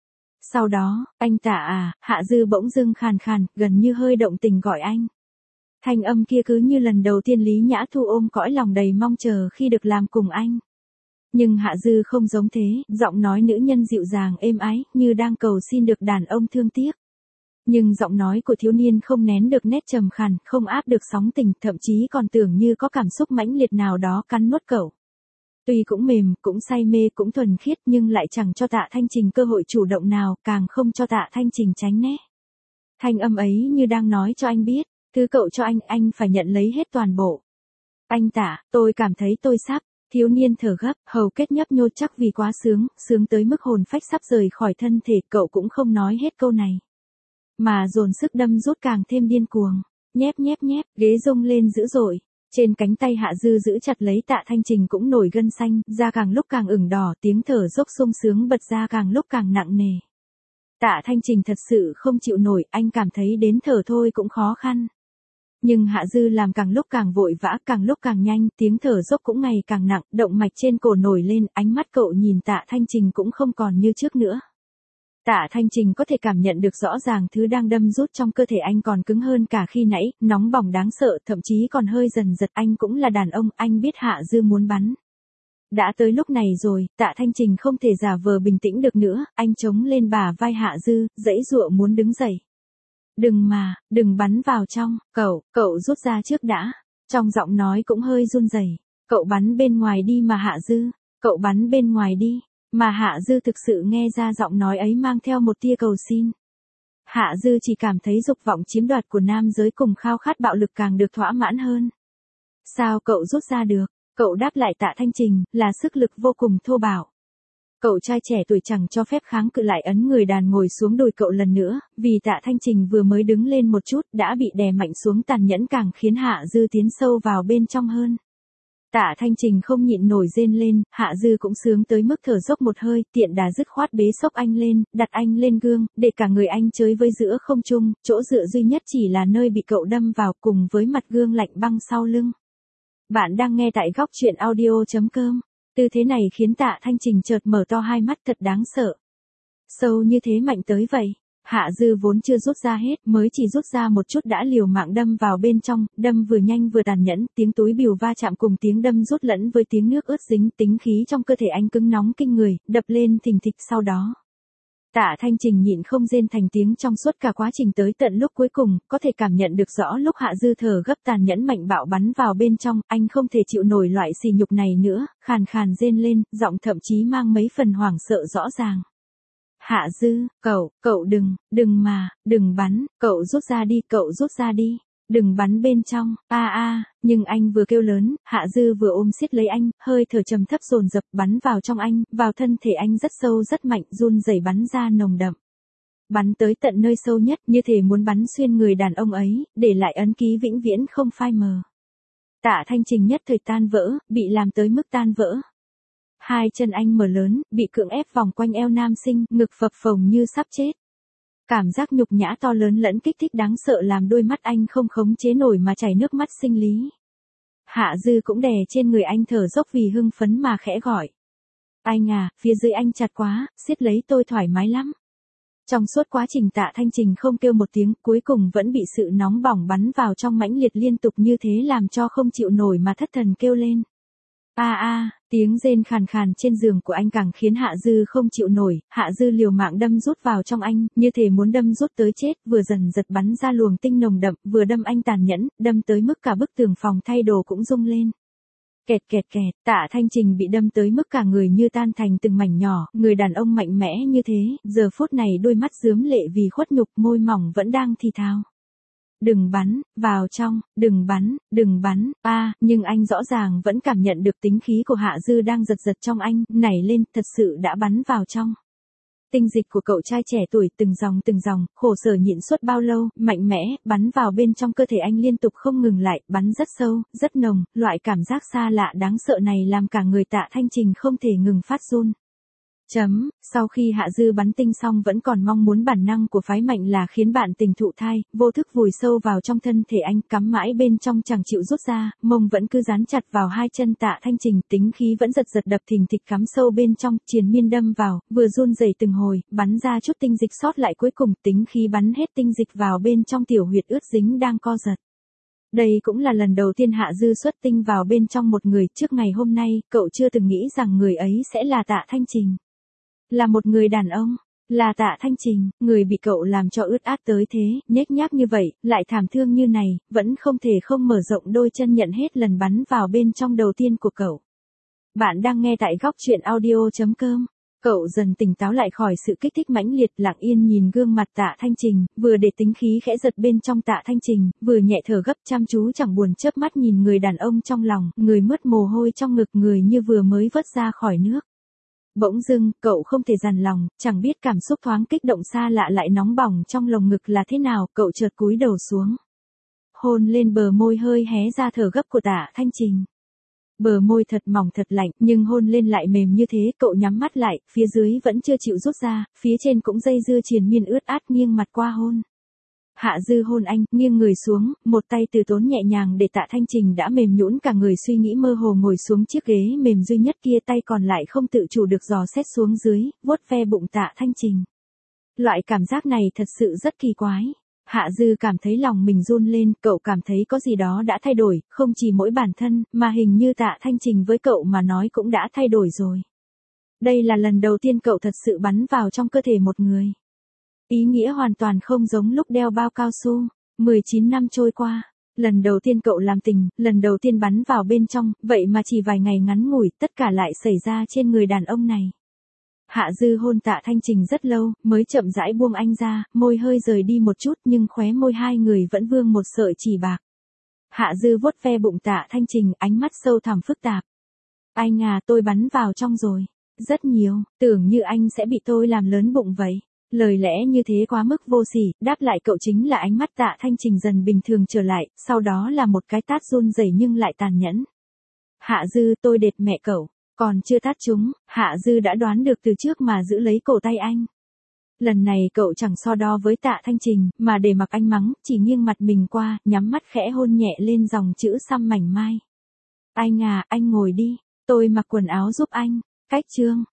Sau đó, anh Tạ à, Hạ Dư bỗng dưng khàn khàn, gần như hơi động tình gọi anh. Thanh âm kia cứ như lần đầu tiên Lý Nhã Thu ôm cõi lòng đầy mong chờ khi được làm cùng anh. Nhưng Hạ Dư không giống thế, giọng nói nữ nhân dịu dàng êm ái, như đang cầu xin được đàn ông thương tiếc. Nhưng giọng nói của thiếu niên không nén được nét trầm khàn, không áp được sóng tình, thậm chí còn tưởng như có cảm xúc mãnh liệt nào đó cắn nuốt cậu. Tuy cũng mềm, cũng say mê, cũng thuần khiết nhưng lại chẳng cho Tạ Thanh Trình cơ hội chủ động nào, càng không cho Tạ Thanh Trình tránh né. Thanh âm ấy như đang nói cho anh biết, thứ cậu cho anh phải nhận lấy hết toàn bộ. Anh Tạ, tôi cảm thấy tôi sắp. Thiếu niên thở gấp, hầu kết nhấp nhô chắc vì quá sướng, sướng tới mức hồn phách sắp rời khỏi thân thể, cậu cũng không nói hết câu này. Mà dồn sức đâm rút càng thêm điên cuồng. Nhép nhép nhép, ghế rung lên dữ dội. Trên cánh tay Hạ Dư giữ chặt lấy Tạ Thanh Trình cũng nổi gân xanh, da càng lúc càng ửng đỏ, tiếng thở dốc sung sướng bật ra càng lúc càng nặng nề. Tạ Thanh Trình thật sự không chịu nổi, anh cảm thấy đến thở thôi cũng khó khăn. Nhưng Hạ Dư làm càng lúc càng vội vã, càng lúc càng nhanh, tiếng thở dốc cũng ngày càng nặng, động mạch trên cổ nổi lên, ánh mắt cậu nhìn Tạ Thanh Trình cũng không còn như trước nữa. Tạ Thanh Trình có thể cảm nhận được rõ ràng thứ đang đâm rút trong cơ thể anh còn cứng hơn cả khi nãy, nóng bỏng đáng sợ, thậm chí còn hơi dần giật, anh cũng là đàn ông, anh biết Hạ Dư muốn bắn. Đã tới lúc này rồi, Tạ Thanh Trình không thể giả vờ bình tĩnh được nữa, anh chống lên bả vai Hạ Dư, giãy giụa muốn đứng dậy. Đừng bắn vào trong, cậu rút ra trước đã. Trong giọng nói cũng hơi run rẩy. Cậu bắn bên ngoài đi mà Hạ Dư, cậu bắn bên ngoài đi. Mà Hạ Dư thực sự nghe ra giọng nói ấy mang theo một tia cầu xin. Hạ Dư chỉ cảm thấy dục vọng chiếm đoạt của nam giới cùng khao khát bạo lực càng được thỏa mãn hơn. Sao cậu rút ra được? Cậu đáp lại Tạ Thanh Trình, là sức lực vô cùng thô bạo. Cậu trai trẻ tuổi chẳng cho phép kháng cự lại ấn người đàn ngồi xuống đùi cậu lần nữa, vì Tạ Thanh Trình vừa mới đứng lên một chút đã bị đè mạnh xuống tàn nhẫn càng khiến Hạ Dư tiến sâu vào bên trong hơn. Tạ Thanh Trình không nhịn nổi rên lên, Hạ Dư cũng sướng tới mức thở dốc một hơi, tiện đà dứt khoát bế xốc anh lên, đặt anh lên gương, để cả người anh chới với giữa không trung, chỗ dựa duy nhất chỉ là nơi bị cậu đâm vào cùng với mặt gương lạnh băng sau lưng. Bạn đang nghe tại góc truyện audio.com. Tư thế này khiến Tạ Thanh Trình chợt mở to hai mắt thật đáng sợ. Sâu như thế mạnh tới vậy. Hạ Dư vốn chưa rút ra hết, mới chỉ rút ra một chút đã liều mạng đâm vào bên trong, đâm vừa nhanh vừa tàn nhẫn, tiếng túi bìu va chạm cùng tiếng đâm rút lẫn với tiếng nước ướt dính, tính khí trong cơ thể anh cứng nóng kinh người, đập lên thình thịch sau đó. Tạ Thanh Trình nhịn không rên thành tiếng trong suốt cả quá trình tới tận lúc cuối cùng, có thể cảm nhận được rõ lúc Hạ Dư thở gấp tàn nhẫn mạnh bạo bắn vào bên trong, anh không thể chịu nổi loại sỉ nhục này nữa, khàn khàn rên lên, giọng thậm chí mang mấy phần hoảng sợ rõ ràng. Hạ Dư, cậu đừng bắn, cậu rút ra đi, đừng bắn bên trong, nhưng anh vừa kêu lớn, Hạ Dư vừa ôm siết lấy anh, hơi thở trầm thấp dồn dập bắn vào trong anh, vào thân thể anh rất sâu rất mạnh, run rẩy bắn ra nồng đậm. Bắn tới tận nơi sâu nhất, như thể muốn bắn xuyên người đàn ông ấy, để lại ấn ký vĩnh viễn không phai mờ. Tạ Thanh Trình nhất thời tan vỡ, bị làm tới mức tan vỡ. Hai chân anh mở lớn, bị cưỡng ép vòng quanh eo nam sinh, ngực phập phồng như sắp chết. Cảm giác nhục nhã to lớn lẫn kích thích đáng sợ làm đôi mắt anh không khống chế nổi mà chảy nước mắt sinh lý. Hạ Dư cũng đè trên người anh thở dốc vì hưng phấn mà khẽ gọi. Anh à, phía dưới anh chặt quá, siết lấy tôi thoải mái lắm. Trong suốt quá trình Tạ Thanh Trình không kêu một tiếng, cuối cùng vẫn bị sự nóng bỏng bắn vào trong mãnh liệt liên tục như thế làm cho không chịu nổi mà thất thần kêu lên. Tiếng rên khàn khàn trên giường của anh càng khiến Hạ Dư không chịu nổi, Hạ Dư liều mạng đâm rút vào trong anh, như thể muốn đâm rút tới chết, vừa dần giật bắn ra luồng tinh nồng đậm, vừa đâm anh tàn nhẫn, đâm tới mức cả bức tường phòng thay đồ cũng rung lên. Kẹt kẹt kẹt, Tạ Thanh Trình bị đâm tới mức cả người như tan thành từng mảnh nhỏ, người đàn ông mạnh mẽ như thế, giờ phút này đôi mắt rướm lệ vì khuất nhục, môi mỏng vẫn đang thì thào. đừng bắn, vào trong, đừng bắn, nhưng anh rõ ràng vẫn cảm nhận được tính khí của Hạ Dư đang giật giật trong anh, nảy lên, thật sự đã bắn vào trong. Tinh dịch của cậu trai trẻ tuổi từng dòng, khổ sở nhịn suốt bao lâu, mạnh mẽ, bắn vào bên trong cơ thể anh liên tục không ngừng lại, bắn rất sâu, rất nồng, loại cảm giác xa lạ đáng sợ này làm cả người Tạ Thanh Trình không thể ngừng phát run. Sau khi Hạ Dư bắn tinh xong vẫn còn mong muốn bản năng của phái mạnh là khiến bạn tình thụ thai, vô thức vùi sâu vào trong thân thể anh cắm mãi bên trong chẳng chịu rút ra, mông vẫn cứ dán chặt vào hai chân Tạ Thanh Trình, tính khí vẫn giật giật đập thình thịch cắm sâu bên trong, triền miên đâm vào, vừa run rẩy từng hồi, bắn ra chút tinh dịch sót lại cuối cùng, tính khí bắn hết tinh dịch vào bên trong tiểu huyệt ướt dính đang co giật. Đây cũng là lần đầu tiên Hạ Dư xuất tinh vào bên trong một người, trước ngày hôm nay, cậu chưa từng nghĩ rằng người ấy sẽ là Tạ Thanh Trình. Là một người đàn ông, là Tạ Thanh Trình, người bị cậu làm cho ướt át tới thế, nhếch nhác như vậy, lại thảm thương như này, vẫn không thể không mở rộng đôi chân nhận hết lần bắn vào bên trong đầu tiên của cậu. Bạn đang nghe tại góc truyện audio.com. Cậu dần tỉnh táo lại khỏi sự kích thích mãnh liệt, lặng yên nhìn gương mặt Tạ Thanh Trình, vừa để tính khí khẽ giật bên trong Tạ Thanh Trình, vừa nhẹ thở gấp chăm chú chẳng buồn chớp mắt nhìn người đàn ông trong lòng, người mướt mồ hôi trong ngực, người như vừa mới vớt ra khỏi nước. Bỗng dưng, cậu không thể dằn lòng, chẳng biết cảm xúc thoáng kích động xa lạ lại nóng bỏng trong lồng ngực là thế nào, cậu chợt cúi đầu xuống. Hôn lên bờ môi hơi hé ra thở gấp của Tạ Thanh Trình. Bờ môi thật mỏng thật lạnh, nhưng hôn lên lại mềm như thế, cậu nhắm mắt lại, phía dưới vẫn chưa chịu rút ra, phía trên cũng dây dưa triền miên ướt át, nghiêng mặt qua hôn. Hạ Dư hôn anh, nghiêng người xuống, một tay từ tốn nhẹ nhàng để Tạ Thanh Trình đã mềm nhũn cả người suy nghĩ mơ hồ ngồi xuống chiếc ghế mềm duy nhất kia, tay còn lại không tự chủ được dò xét xuống dưới, vuốt ve bụng Tạ Thanh Trình. Loại cảm giác này thật sự rất kỳ quái. Hạ Dư cảm thấy lòng mình run lên, cậu cảm thấy có gì đó đã thay đổi, không chỉ mỗi bản thân, mà hình như Tạ Thanh Trình với cậu mà nói cũng đã thay đổi rồi. Đây là lần đầu tiên cậu thật sự bắn vào trong cơ thể một người. Ý nghĩa hoàn toàn không giống lúc đeo bao cao su. 19 năm trôi qua, lần đầu tiên cậu làm tình, lần đầu tiên bắn vào bên trong, vậy mà chỉ vài ngày ngắn ngủi, tất cả lại xảy ra trên người đàn ông này. Hạ Dư hôn Tạ Thanh Trình rất lâu, mới chậm rãi buông anh ra, môi hơi rời đi một chút nhưng khóe môi hai người vẫn vương một sợi chỉ bạc. Hạ Dư vuốt ve bụng Tạ Thanh Trình, ánh mắt sâu thẳm phức tạp. Anh à, tôi bắn vào trong rồi. Rất nhiều, tưởng như anh sẽ bị tôi làm lớn bụng vậy. Lời lẽ như thế quá mức vô sỉ, đáp lại cậu chính là ánh mắt Tạ Thanh Trình dần bình thường trở lại, sau đó là một cái tát run rẩy nhưng lại tàn nhẫn. Hạ Dư, tôi đệt mẹ cậu. Còn chưa tát chúng, Hạ Dư đã đoán được từ trước mà giữ lấy cổ tay anh. Lần này cậu chẳng so đo với Tạ Thanh Trình, mà để mặc anh mắng, chỉ nghiêng mặt mình qua, nhắm mắt khẽ hôn nhẹ lên dòng chữ xăm mảnh mai. Anh à, anh ngồi đi, tôi mặc quần áo giúp anh. Cách chương